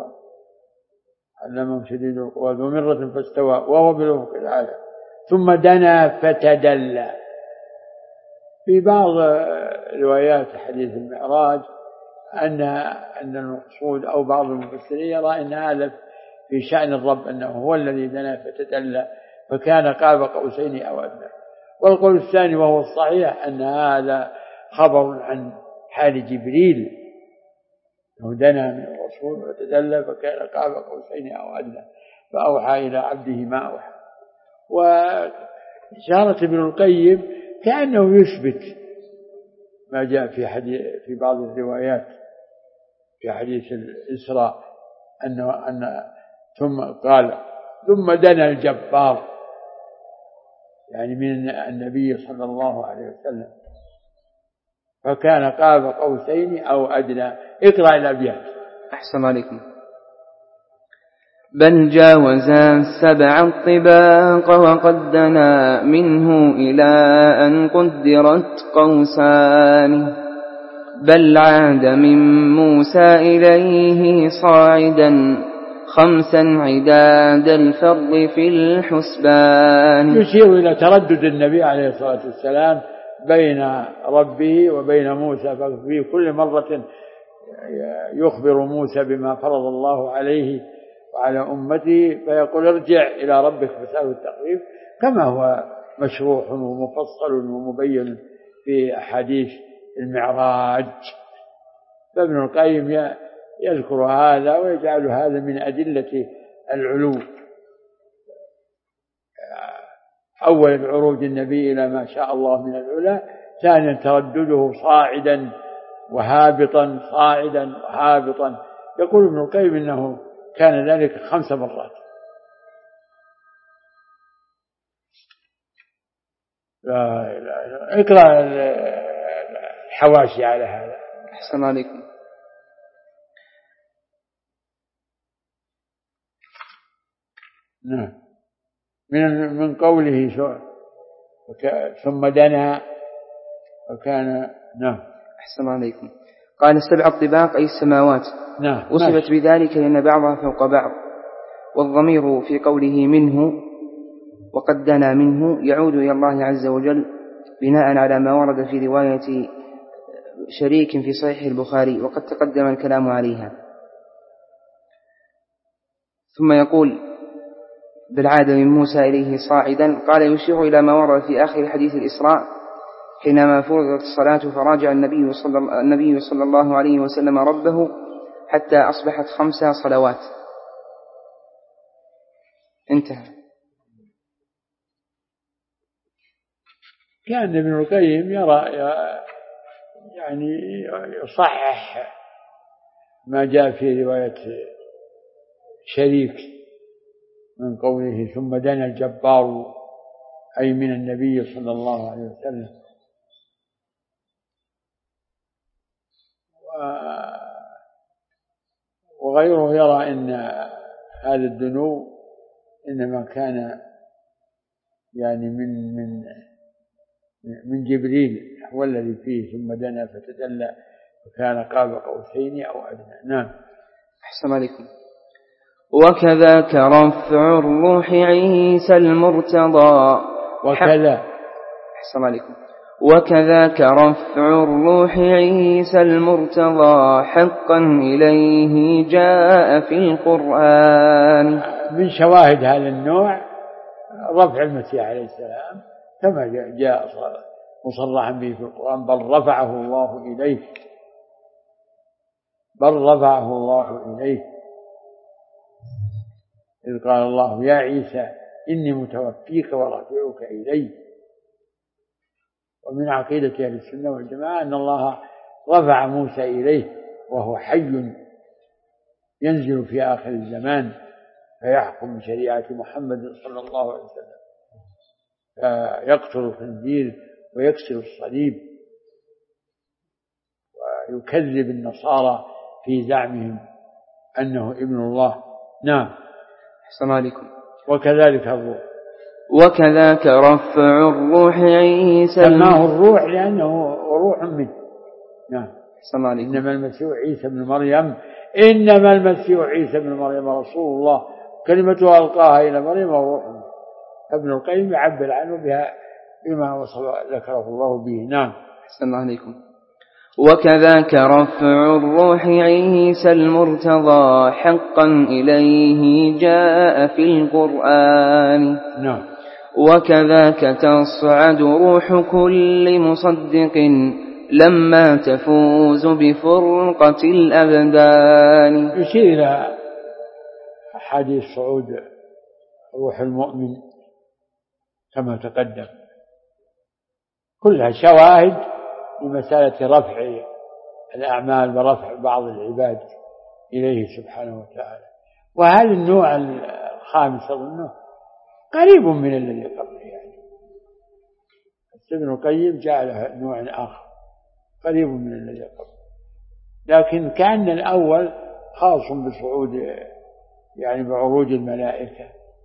القوى ذو مرة فاستوى وهو بالأفق الأعلى ثم دنا فتدلى. في بعض روايات حديث المعراج أن المقصود أو بعض المفسرين يرى أن هذا في شأن الرب أنه هو الذي دنا فتدلى فكان قاب قوسين أو أدنى. والقول الثاني وهو الصحيح أن هذا خبر عن حال جبريل أنه دنا من الرسول وتدلى فكان قاب قوسين أو أدنى فأوحى إلى عبده ما أوحى. وإشارة ابن القيم كأنه يثبت ما جاء في بعض الروايات في حديث الإسراء أن ثم دنا الجبار يعني من النبي صلى الله عليه وسلم فكان قاب قوسين أو أدنى. اقرأ الأبيات. أحسن عليكم. بل جاوزا 7 طباق وقد دنا منه إلى أن قدرت قوسان بل عاد من موسى إليه صاعدا 5 عداد الفرد في الحسبان. يشير إلى تردد النبي عليه الصلاة والسلام بين ربه وبين موسى، ففي كل مرة يخبر موسى بما فرض الله عليه وعلى أمته فيقول ارجع إلى ربك فسأله التخفيف كما هو مشروح ومفصل ومبين في أحاديث المعراج. فابن القيم يذكر هذا ويجعل هذا من أدلة العلو. أولا عروج النبي إلى ما شاء الله من العلا، ثانيا تردده صاعدا وهابطا صاعدا وهابطا. يقول ابن القيم إنه كان ذلك 5 مرات. لا إله. اقرأ الحواشي على هذا. أحسن عليكم. نعم. من قوله ثم دنا وكان. نعم. أحسن عليكم. قال 7 طباق أي السماوات. نعم. وصفت بذلك لأن بعضها فوق بعض، والضمير في قوله منه وقد دنا منه يعود إلى الله عز وجل بناء على ما ورد في رواية شريك في صحيح البخاري وقد تقدم الكلام عليها. ثم يقول بالعادة من موسى إليه صاعدا، قال يشير إلى ما ورد في آخر حديث الإسراء حينما فرضت الصلاة فراجع النبي صلى الله عليه وسلم ربه حتى أصبحت 5 صلوات. انتهى. كان ابن القيم يرى يعني يصحح ما جاء في رواية شريك من قوله ثم دنا الجبار أي من النبي صلى الله عليه وسلم. وغيره يرى أن هذا الدنو إنما كان يعني من جبريل هو الذي فيه ثم دنا فتدلى وكان قاب قوسين أو أدنى. نعم. أحسن عليكم. وكذاك رفع الروح عيسى المرتضى. وكذا. أحسن عليكم. وكذاك رفع الروح عيسى المرتضى حقا إليه جاء في القرآن. من شواهد هذا النوع رفع المسيح عليه السلام كما جاء مصرحا به في القرآن، بل رفعه الله إليه إذ قال الله يا عيسى إني متوفيك ورافعك إلي. ومن عقيدة أهل السنة والجماعة أن الله رفع موسى إليه وهو حي ينزل في آخر الزمان فيحكم بشريعة محمد صلى الله عليه وسلم، فيقتل الخنزير ويكسر الصليب ويكذب النصارى في زعمهم أنه ابن الله. نعم. أحسن عليكم. وكذلك الروح. وكذاك رفع الروح عيسى سماه الروح لأنه روح منه. نعم. أحسن عليكم. إنما المسيح عيسى بن مريم رسول الله كلمته ألقاها إلى مريم وروح منه. ابن القيم يعبر عنه بها بما ذكره الله به. نعم. أحسن عليكم. وكذاك رفع الروح عيسى المرتضى حقا إليه جاء في القرآن. نعم. وكذاك تصعد روح كل مصدق لما تفوز بفرقة الأبدان. يشير إلى حديث صعود روح المؤمن كما تقدم، كلها شواهد لمسألة رفع الأعمال ورفع بعض العباد إليه سبحانه وتعالى. وهذا النوع الخامس أظنه قريب من الذي قبله، يعني ابن القيم جعله نوع آخر قريب من الذي قبله، لكن كان الأول خاص بصعود يعني بعروج الملائكة.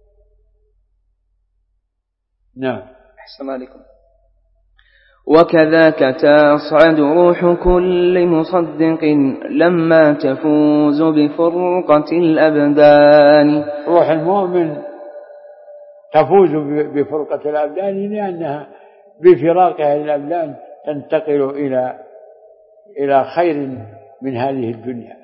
نعم. أحسن عليكم. وكذاك تصعد روح كل مصدق لما تفوز بفرقة الأبدان. روح المؤمن تفوز بفرقة الأبدان لأنها بفراقها للأبدان تنتقل إلى خير من هذه الدنيا.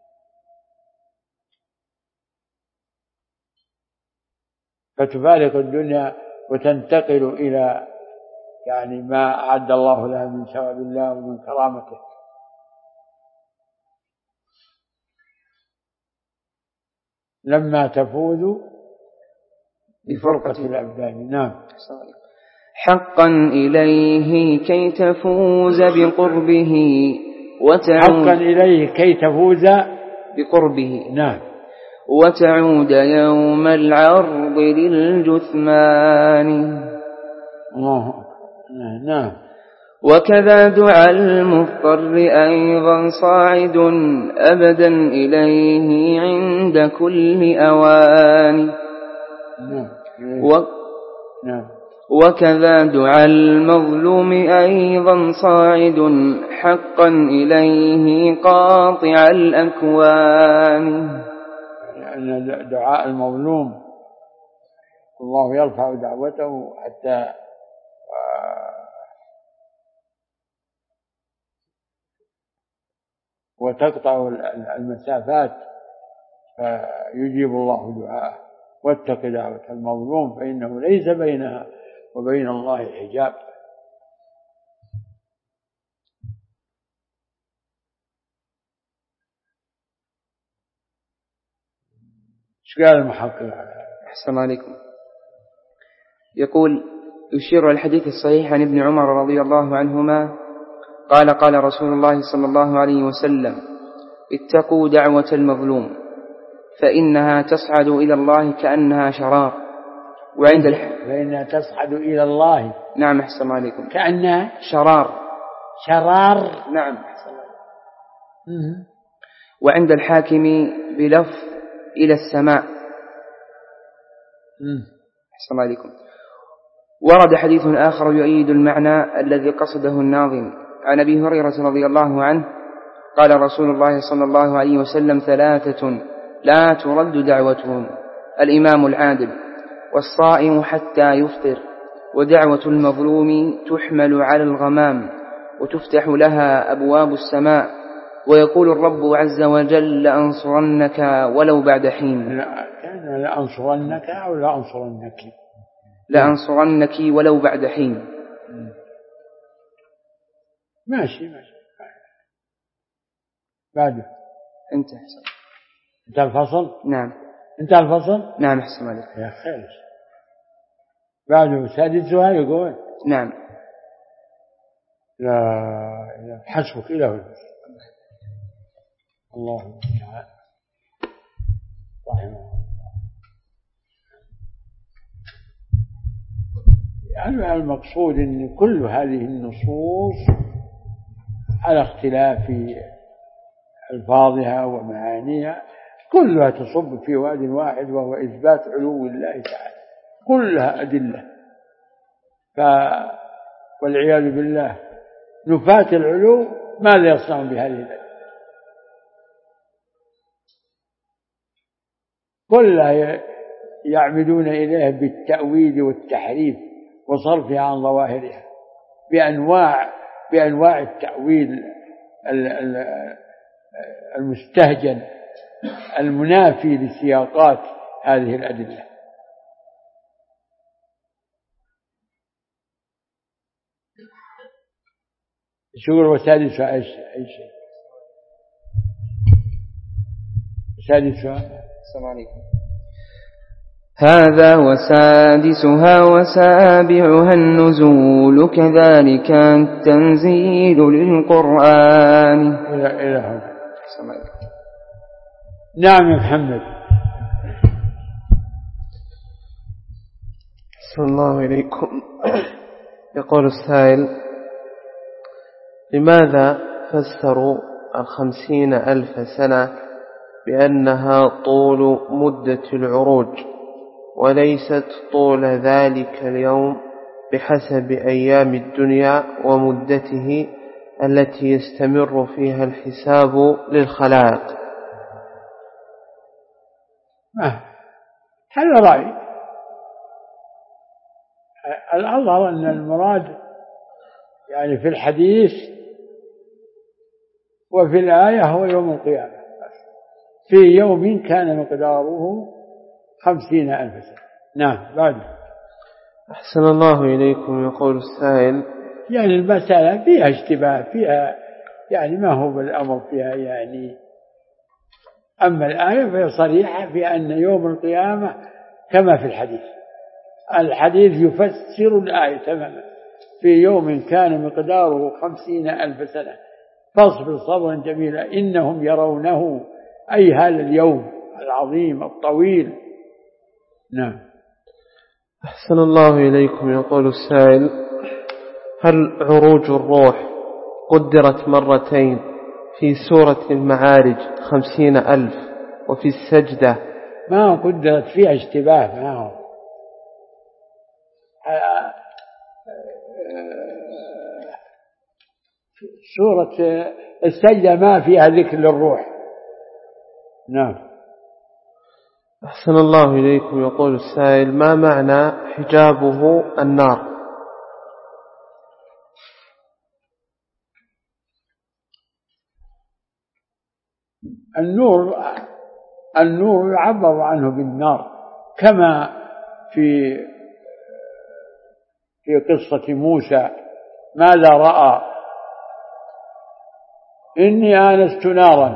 فتفارق الدنيا وتنتقل إلى يعني ما أعد الله لها من ثواب الله ومن كرامته. لما تفوز بفرقة الأبدان. نعم. حقا إليه كي تفوز بقربه حقا إليه كي تفوز بقربه. نعم. وتعود يوم العرض للجثمان. الله. نعم. وكذا دعاء المضطر أيضا صاعد أبدا إليه عند كل أوان. نعم. وكذا دعاء المظلوم أيضا صاعد حقا إليه قاطع الأكوان. لأن دعاء المظلوم الله يرفع دعوته حتى وتقطع المسافات فيجيب الله دعاءه. واتق دعوة المظلوم فإنه ليس بينها وبين الله حجاب. ايش قال المحقق؟ أحسن عليكم. يقول يشير الحديث الصحيح عن ابن عمر رضي الله عنهما قال قال رسول الله صلى الله عليه وسلم اتقوا دعوة المظلوم فإنها تصعد إلى الله كأنها شرار. فإنها تصعد إلى الله. نعم. أحسن عليكم. كأنها شرار. نعم. أحسن عليكم. وعند الحاكم بلفظ إلى السماء. أحسن عليكم. ورد حديث آخر يؤيد المعنى الذي قصده الناظم عن أبي هريرة رضي الله عنه قال رسول الله صلى الله عليه وسلم 3 لا ترد دعوتهم: الإمام العادل، والصائم حتى يفطر، ودعوة المظلوم تحمل على الغمام وتفتح لها أبواب السماء، ويقول الرب عز وجل لأنصرنك ولو بعد حين. لأنصرنك أو لأنصرنك؟ لأنصرنك ولو بعد حين. ماشي بعده انت الفصل. نعم انت الفصل. نعم أحسن عليك يا خير. بعده سادسها يقول نعم. لا حسبك إله الله تعالى رحمه الله. يعني المقصود أن كل هذه النصوص على اختلاف ألفاظها ومعانيها كلها تصب في واد واحد، وهو إثبات علو الله تعالى، كلها أدلة. والعياذ بالله نفاة العلو ماذا يصنعون بهذه الأدلة؟ كلها يعمدون إليها بالتأويل والتحريف وصرفها عن ظواهرها بأنواع التأويل المستهجن المنافي لسياقات هذه الأدلة. شغل وسادسها أي شيء. سادسها السلام عليكم. هذا وسادسها وسابعها النزول كذلك التنزيل للقرآن. إلى هذا. نعم يا محمد. صلى الله عليكم. يقول السائل: لماذا فسروا 50,000 سنة بأنها طول مدة العروج وليست طول ذلك اليوم بحسب أيام الدنيا ومدته التي يستمر فيها الحساب للخلائق؟ هذا رأي. الأظهر أن المراد يعني في الحديث وفي الآية هو يوم القيامة، في يوم كان مقداره 50,000 سنة. نعم. بعد. أحسن الله إليكم. يقول السائل: يعني المسألة فيها اشتباه، فيها يعني ما هو بالأمر فيها يعني. أما الآية فهي صريحة في أن يوم القيامة كما في الحديث. الحديث يفسر الآية تماما، في يوم كان مقداره 50,000 سنة فاصبر صبرا جميلا إنهم يرونه، أي هذا اليوم العظيم الطويل. نعم. أحسن الله إليكم. يقول السائل: هل عروج الروح قدرت مرتين في سورة المعارج 50,000 وفي السجدة؟ ما قدرت، فيها اشتباه. ما هو سورة السجدة ما فيها ذكر للروح. نعم. أحسن الله إليكم. يقول السائل: ما معنى حجابه النار؟ النور يعبر عنه بالنار، كما في قصة موسى ماذا رأى؟ إني آنست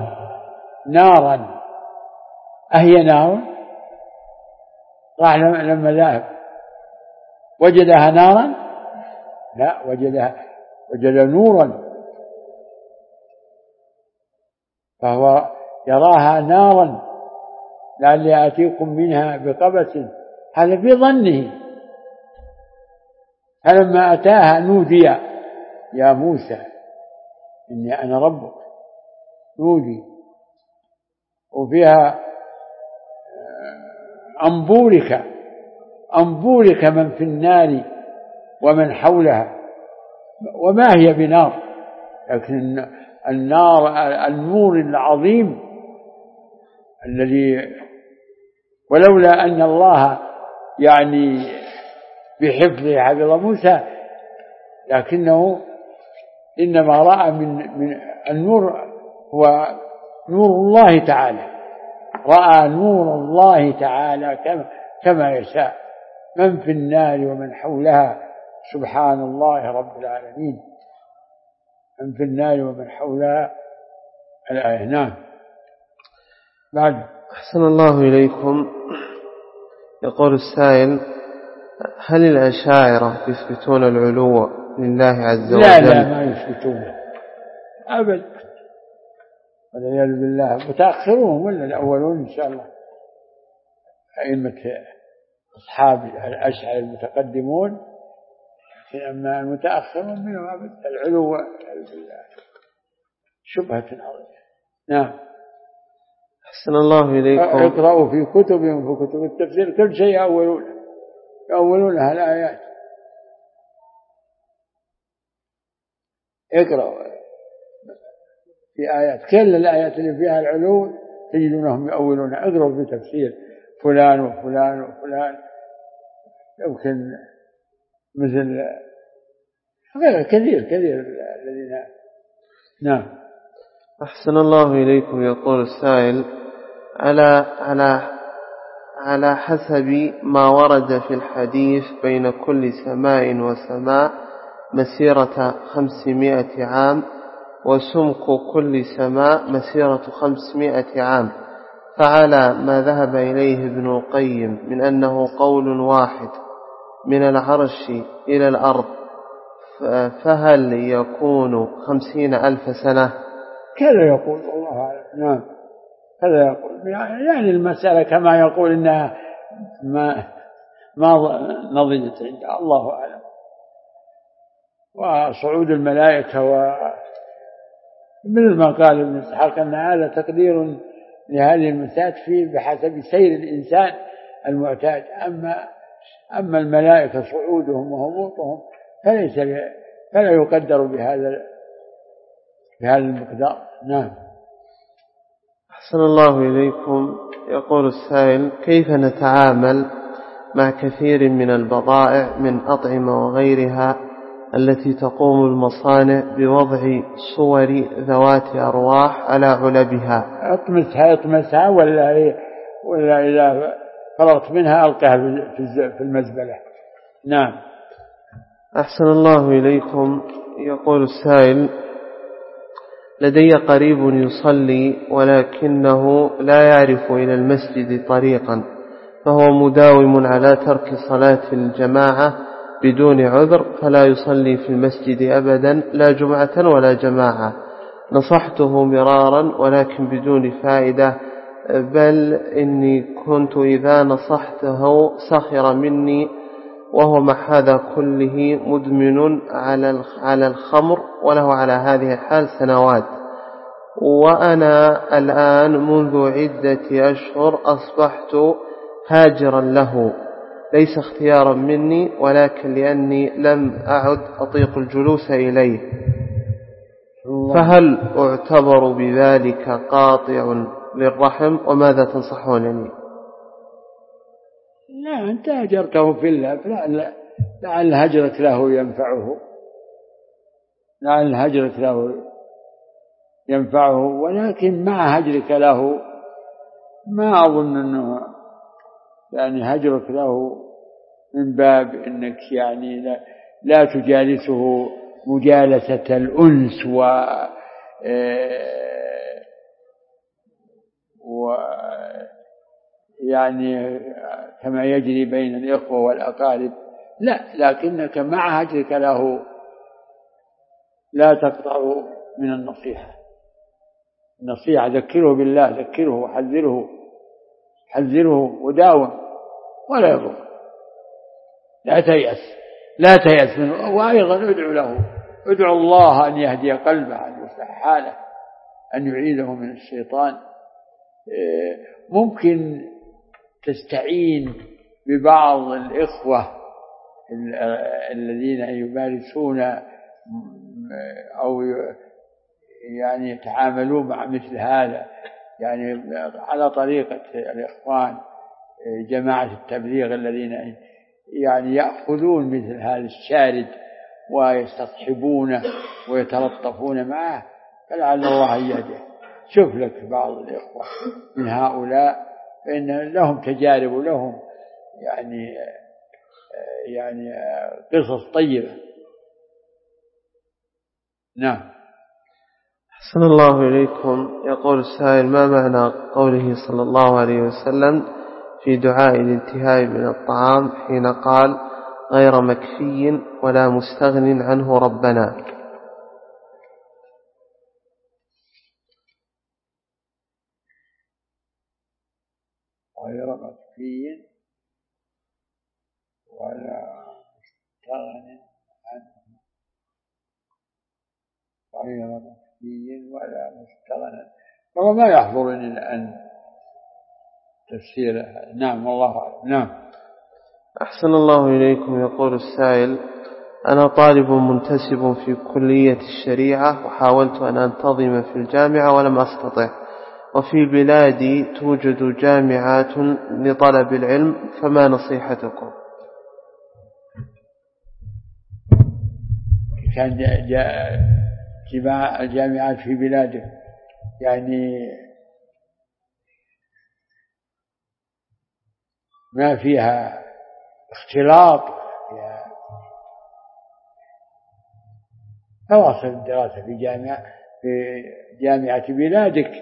نارا أهي نار؟ راح لما ذهب وجدها نارا؟ لا، وجد نورا، فهو يراها نارا لعلي آتيكم منها بقبس، هذا في ظنه. فلما أتاها نودي يا موسى إني أنا ربك، نودي. وفيها أنبورك من في النار ومن حولها، وما هي بنار، لكن النور العظيم الذي ولولا أن الله يعني بحفظه حفظ موسى، لكنه إنما رأى من النور هو نور الله تعالى، رأى نور الله تعالى كما يشاء، من في النار ومن حولها سبحان الله رب العالمين، من في النار ومن حولها الآية. نعم. بعد. أحسن الله إليكم. يقول السائل: هل الأشاعرة يثبتون العلو لله عز وجل؟ لا ما يثبتونه أبدا، والعياذ بالله. متأخرون ولا الأولون إن شاء الله، أئمة أصحاب الأشاعرة المتقدمون، أما المتأخرون منهم أبدا العلو بالله شبهة عظيمة. نعم. أحسن الله إليكم. اقرأوا في كتبهم، في كتب التفسير كل شيء يأولونها الآيات. اقرأوا في آيات، كل الآيات اللي فيها العلو تجدونهم يأولونها. اقرأوا في تفسير فلان وفلان وفلان، يمكن مثل غير كثير الذين. نعم. أحسن الله إليكم. يقول السائل: على حسب ما ورد في الحديث بين كل سماء وسماء مسيرة 500 عام، وسمك كل سماء مسيرة 500 عام، فعلى ما ذهب إليه ابن القيم من أنه قول واحد من العرش إلى الأرض، فهل يكون 50,000 سنة؟ كذا يقول الله أعلم. نعم كذا يقول، يعني المسألة كما يقول إنها ما نضجت عند الله أعلم. وصعود الملائكة مثل ما قال ابن إسحاق أن هذا تقدير لهذه المسات فيه بحسب سير الإنسان المعتاد. أما الملائكة صعودهم وهبوطهم فلا يقدر بهذا المقدار. نعم. أحسن الله إليكم. يقول السائل: كيف نتعامل مع كثير من البضائع من أطعمة وغيرها التي تقوم المصانع بوضع صور ذوات أرواح على علبها؟ اطمسها ولا إذا فرغت منها ألقاها في المزبلة. نعم. أحسن الله إليكم. يقول السائل: لدي قريب يصلي ولكنه لا يعرف إلى المسجد طريقا، فهو مداوم على ترك صلاة الجماعة بدون عذر، فلا يصلي في المسجد أبدا لا جمعة ولا جماعة. نصحته مرارا ولكن بدون فائدة، بل إني كنت إذا نصحته سخر مني، وهو مع هذا كله مدمن على الخمر، وله على هذه الحال سنوات. وأنا الآن منذ عدة أشهر أصبحت هاجرا له، ليس اختيارا مني ولكن لأني لم أعد أطيق الجلوس إليه، فهل أعتبر بذلك قاطع للرحم؟ وماذا تنصحونني؟ لا، أنت هجرته في الله، لعل هجرك له ينفعه، لعل هجرك له ينفعه، ولكن مع هجرك له ما أظن أنه يعني هجرك له من باب أنك يعني لا تجالسه مجالسة الأنس يعني كما يجري بين الإخوة والأقارب، لا، لكنك مع هجرك له لا تقطع من النصيحة. ذكره بالله، ذكره وحذره وداوم ولا يضر. لا تيأس منه. وأيضا ادعو له، ادعو الله أن يهدي قلبه، أن يصلح حاله، أن يعيذه من الشيطان. ممكن تستعين ببعض الإخوة الذين يمارسون أو يعني يتعاملون مع مثل هذا، يعني على طريقة الإخوان جماعة التبليغ الذين يعني يأخذون مثل هذا الشارد ويستصحبونه ويتلطفون معه، فلعل الله يهديه. شوف لك بعض الإخوة من هؤلاء فإن لهم تجارب ولهم يعني قصص طيبة. نعم. أحسن الله إليكم. يقول السائل: ما معنى قوله صلى الله عليه وسلم في دعاء الانتهاء من الطعام حين قال: غير مكفي ولا مستغن عنه ربنا؟ غير مكفي ولا مستغن عنه، غير مكفي ولا مستغن، والله ما يحضرني الآن تفسيره. نعم والله أعلم. نعم. أحسن الله إليكم. يقول السائل: أنا طالب منتسب في كلية الشريعة وحاولت أن أنتظم في الجامعة ولم أستطع، وفي بلادي توجد جامعات لطلب العلم، فما نصيحتكم؟ كان الجامعات في بلاده يعني ما فيها اختلاط، فواصل الدراسة في جامعة بلادك.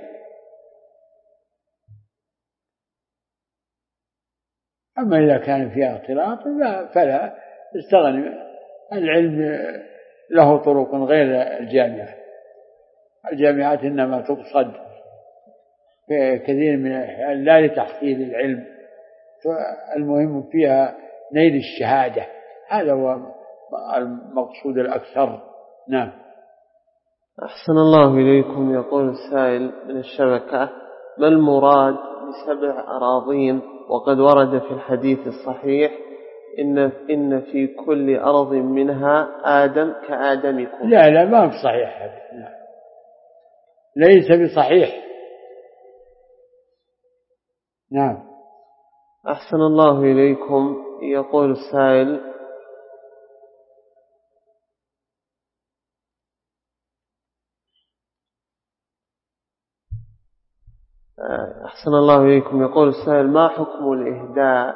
أما إذا كان فيها اختلاط فلا استغني. العلم له طرق غير الجامعة. الجامعات إنما تقصد في كثير من الأحيان لا لتحصيل العلم، المهم فيها نيل الشهادة، هذا هو المقصود الأكثر. نعم. أحسن الله إليكم. يقول السائل من الشبكة: ما المراد ب7 أراضين؟ وقد ورد في الحديث الصحيح إن في كل أرض منها آدم كآدمكم. لا ما هو صحيح هذا. ليس بصحيح. نعم. أحسن الله إليكم. يقول السائل: أحسن الله إليكم. يقول السائل: ما حكم الإهداء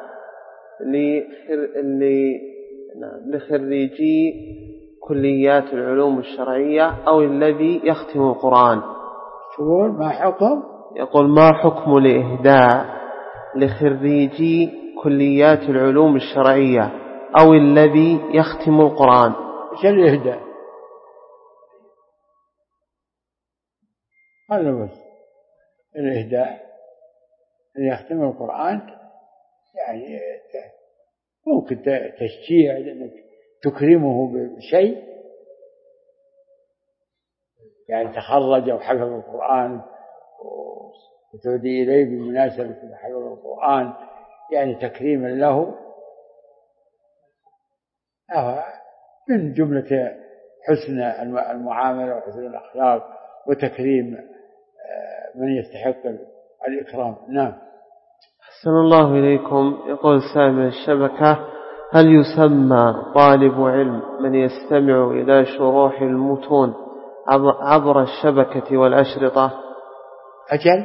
لخريجي كليات العلوم الشرعية أو الذي يختم القرآن؟ ما حكم؟ يقول: ما حكم الإهداء لخريجي كليات العلوم الشرعية أو الذي يختم القرآن؟ إيش الإهداء؟ هذا بس الإهداء أن يختم القرآن، يعني ممكن تشجيع لأنك تكرمه بشيء، يعني تخرج أو حفظ القرآن وتهدي إليه بمناسبة حفظ القرآن، يعني تكريما له، من جملة حسن المعاملة وحسن الأخلاق وتكريم من يستحق الإكرام. نعم. أحسن الله إليكم. يقول السائل من الشبكة: هل يسمى طالب علم من يستمع إلى شروح المتون عبر الشبكة والأشرطة؟ أجل،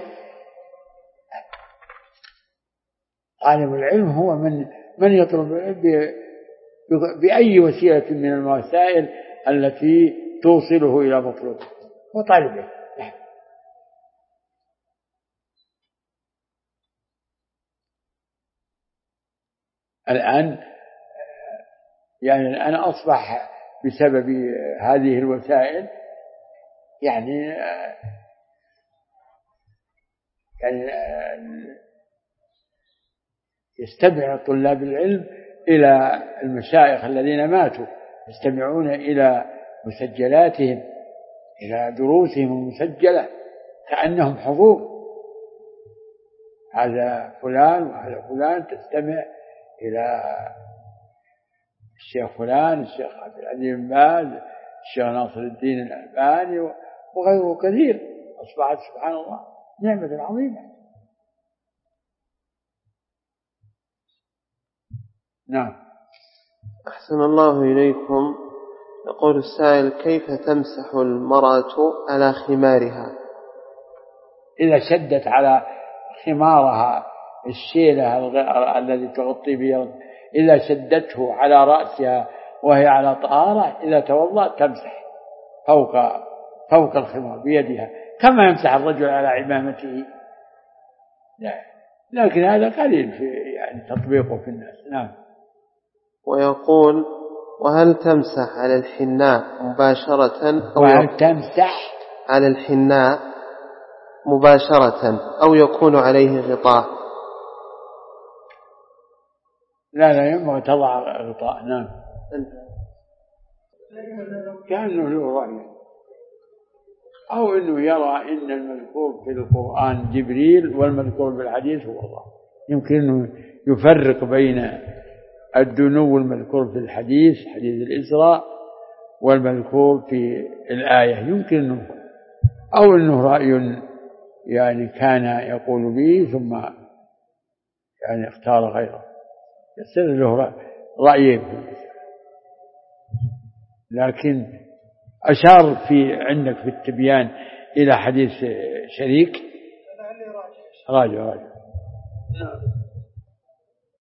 طالب العلم هو من يطلب بأي وسيلة من الوسائل التي توصله إلى مطلوبه، هو طالب علم. الآن يعني أنا أصبح بسبب هذه الوسائل يعني يستمع طلاب العلم إلى المشايخ الذين ماتوا، يستمعون إلى مسجلاتهم، إلى دروسهم المسجلة كأنهم حضور. هذا فلان وهذا فلان، تستمع إلى الشيخ فلان، الشيخ عبد العزيز بن باز، الشيخ ناصر الدين الألباني وغيره كثير. أصبحت سبحان الله نعمة عظيمة. نعم. أحسن الله إليكم. يقول السائل: كيف تمسح المرأة على خمارها؟ إذا شدت على خمارها الشيلة الذي تغطي به، إذا شدته على رأسها وهي على طهارة، إذا توضأ تمسح فوق الخمار بيدها كما يمسح الرجل على عمامته. لكن هذا قليل في تطبيقه في الناس. نعم. ويقول: وهل تمسح على الحناء مباشرة على الحناء مباشرة أو يكون عليه غطاء؟ لا ينبغي تضع غطاء. نعم. كأنه له رأي، أو أنه يرى أن المذكور في القرآن جبريل والمذكور في الحديث هو الله. يمكن أنه يفرق بين الدنو المذكور في الحديث حديث الإسراء والمذكور في الآية، يمكن أو أنه رأي كان يقول به ثم اختار غيره، يصير له رأيين. لكن أشار عندك في التبيان إلى حديث شريك. راجع.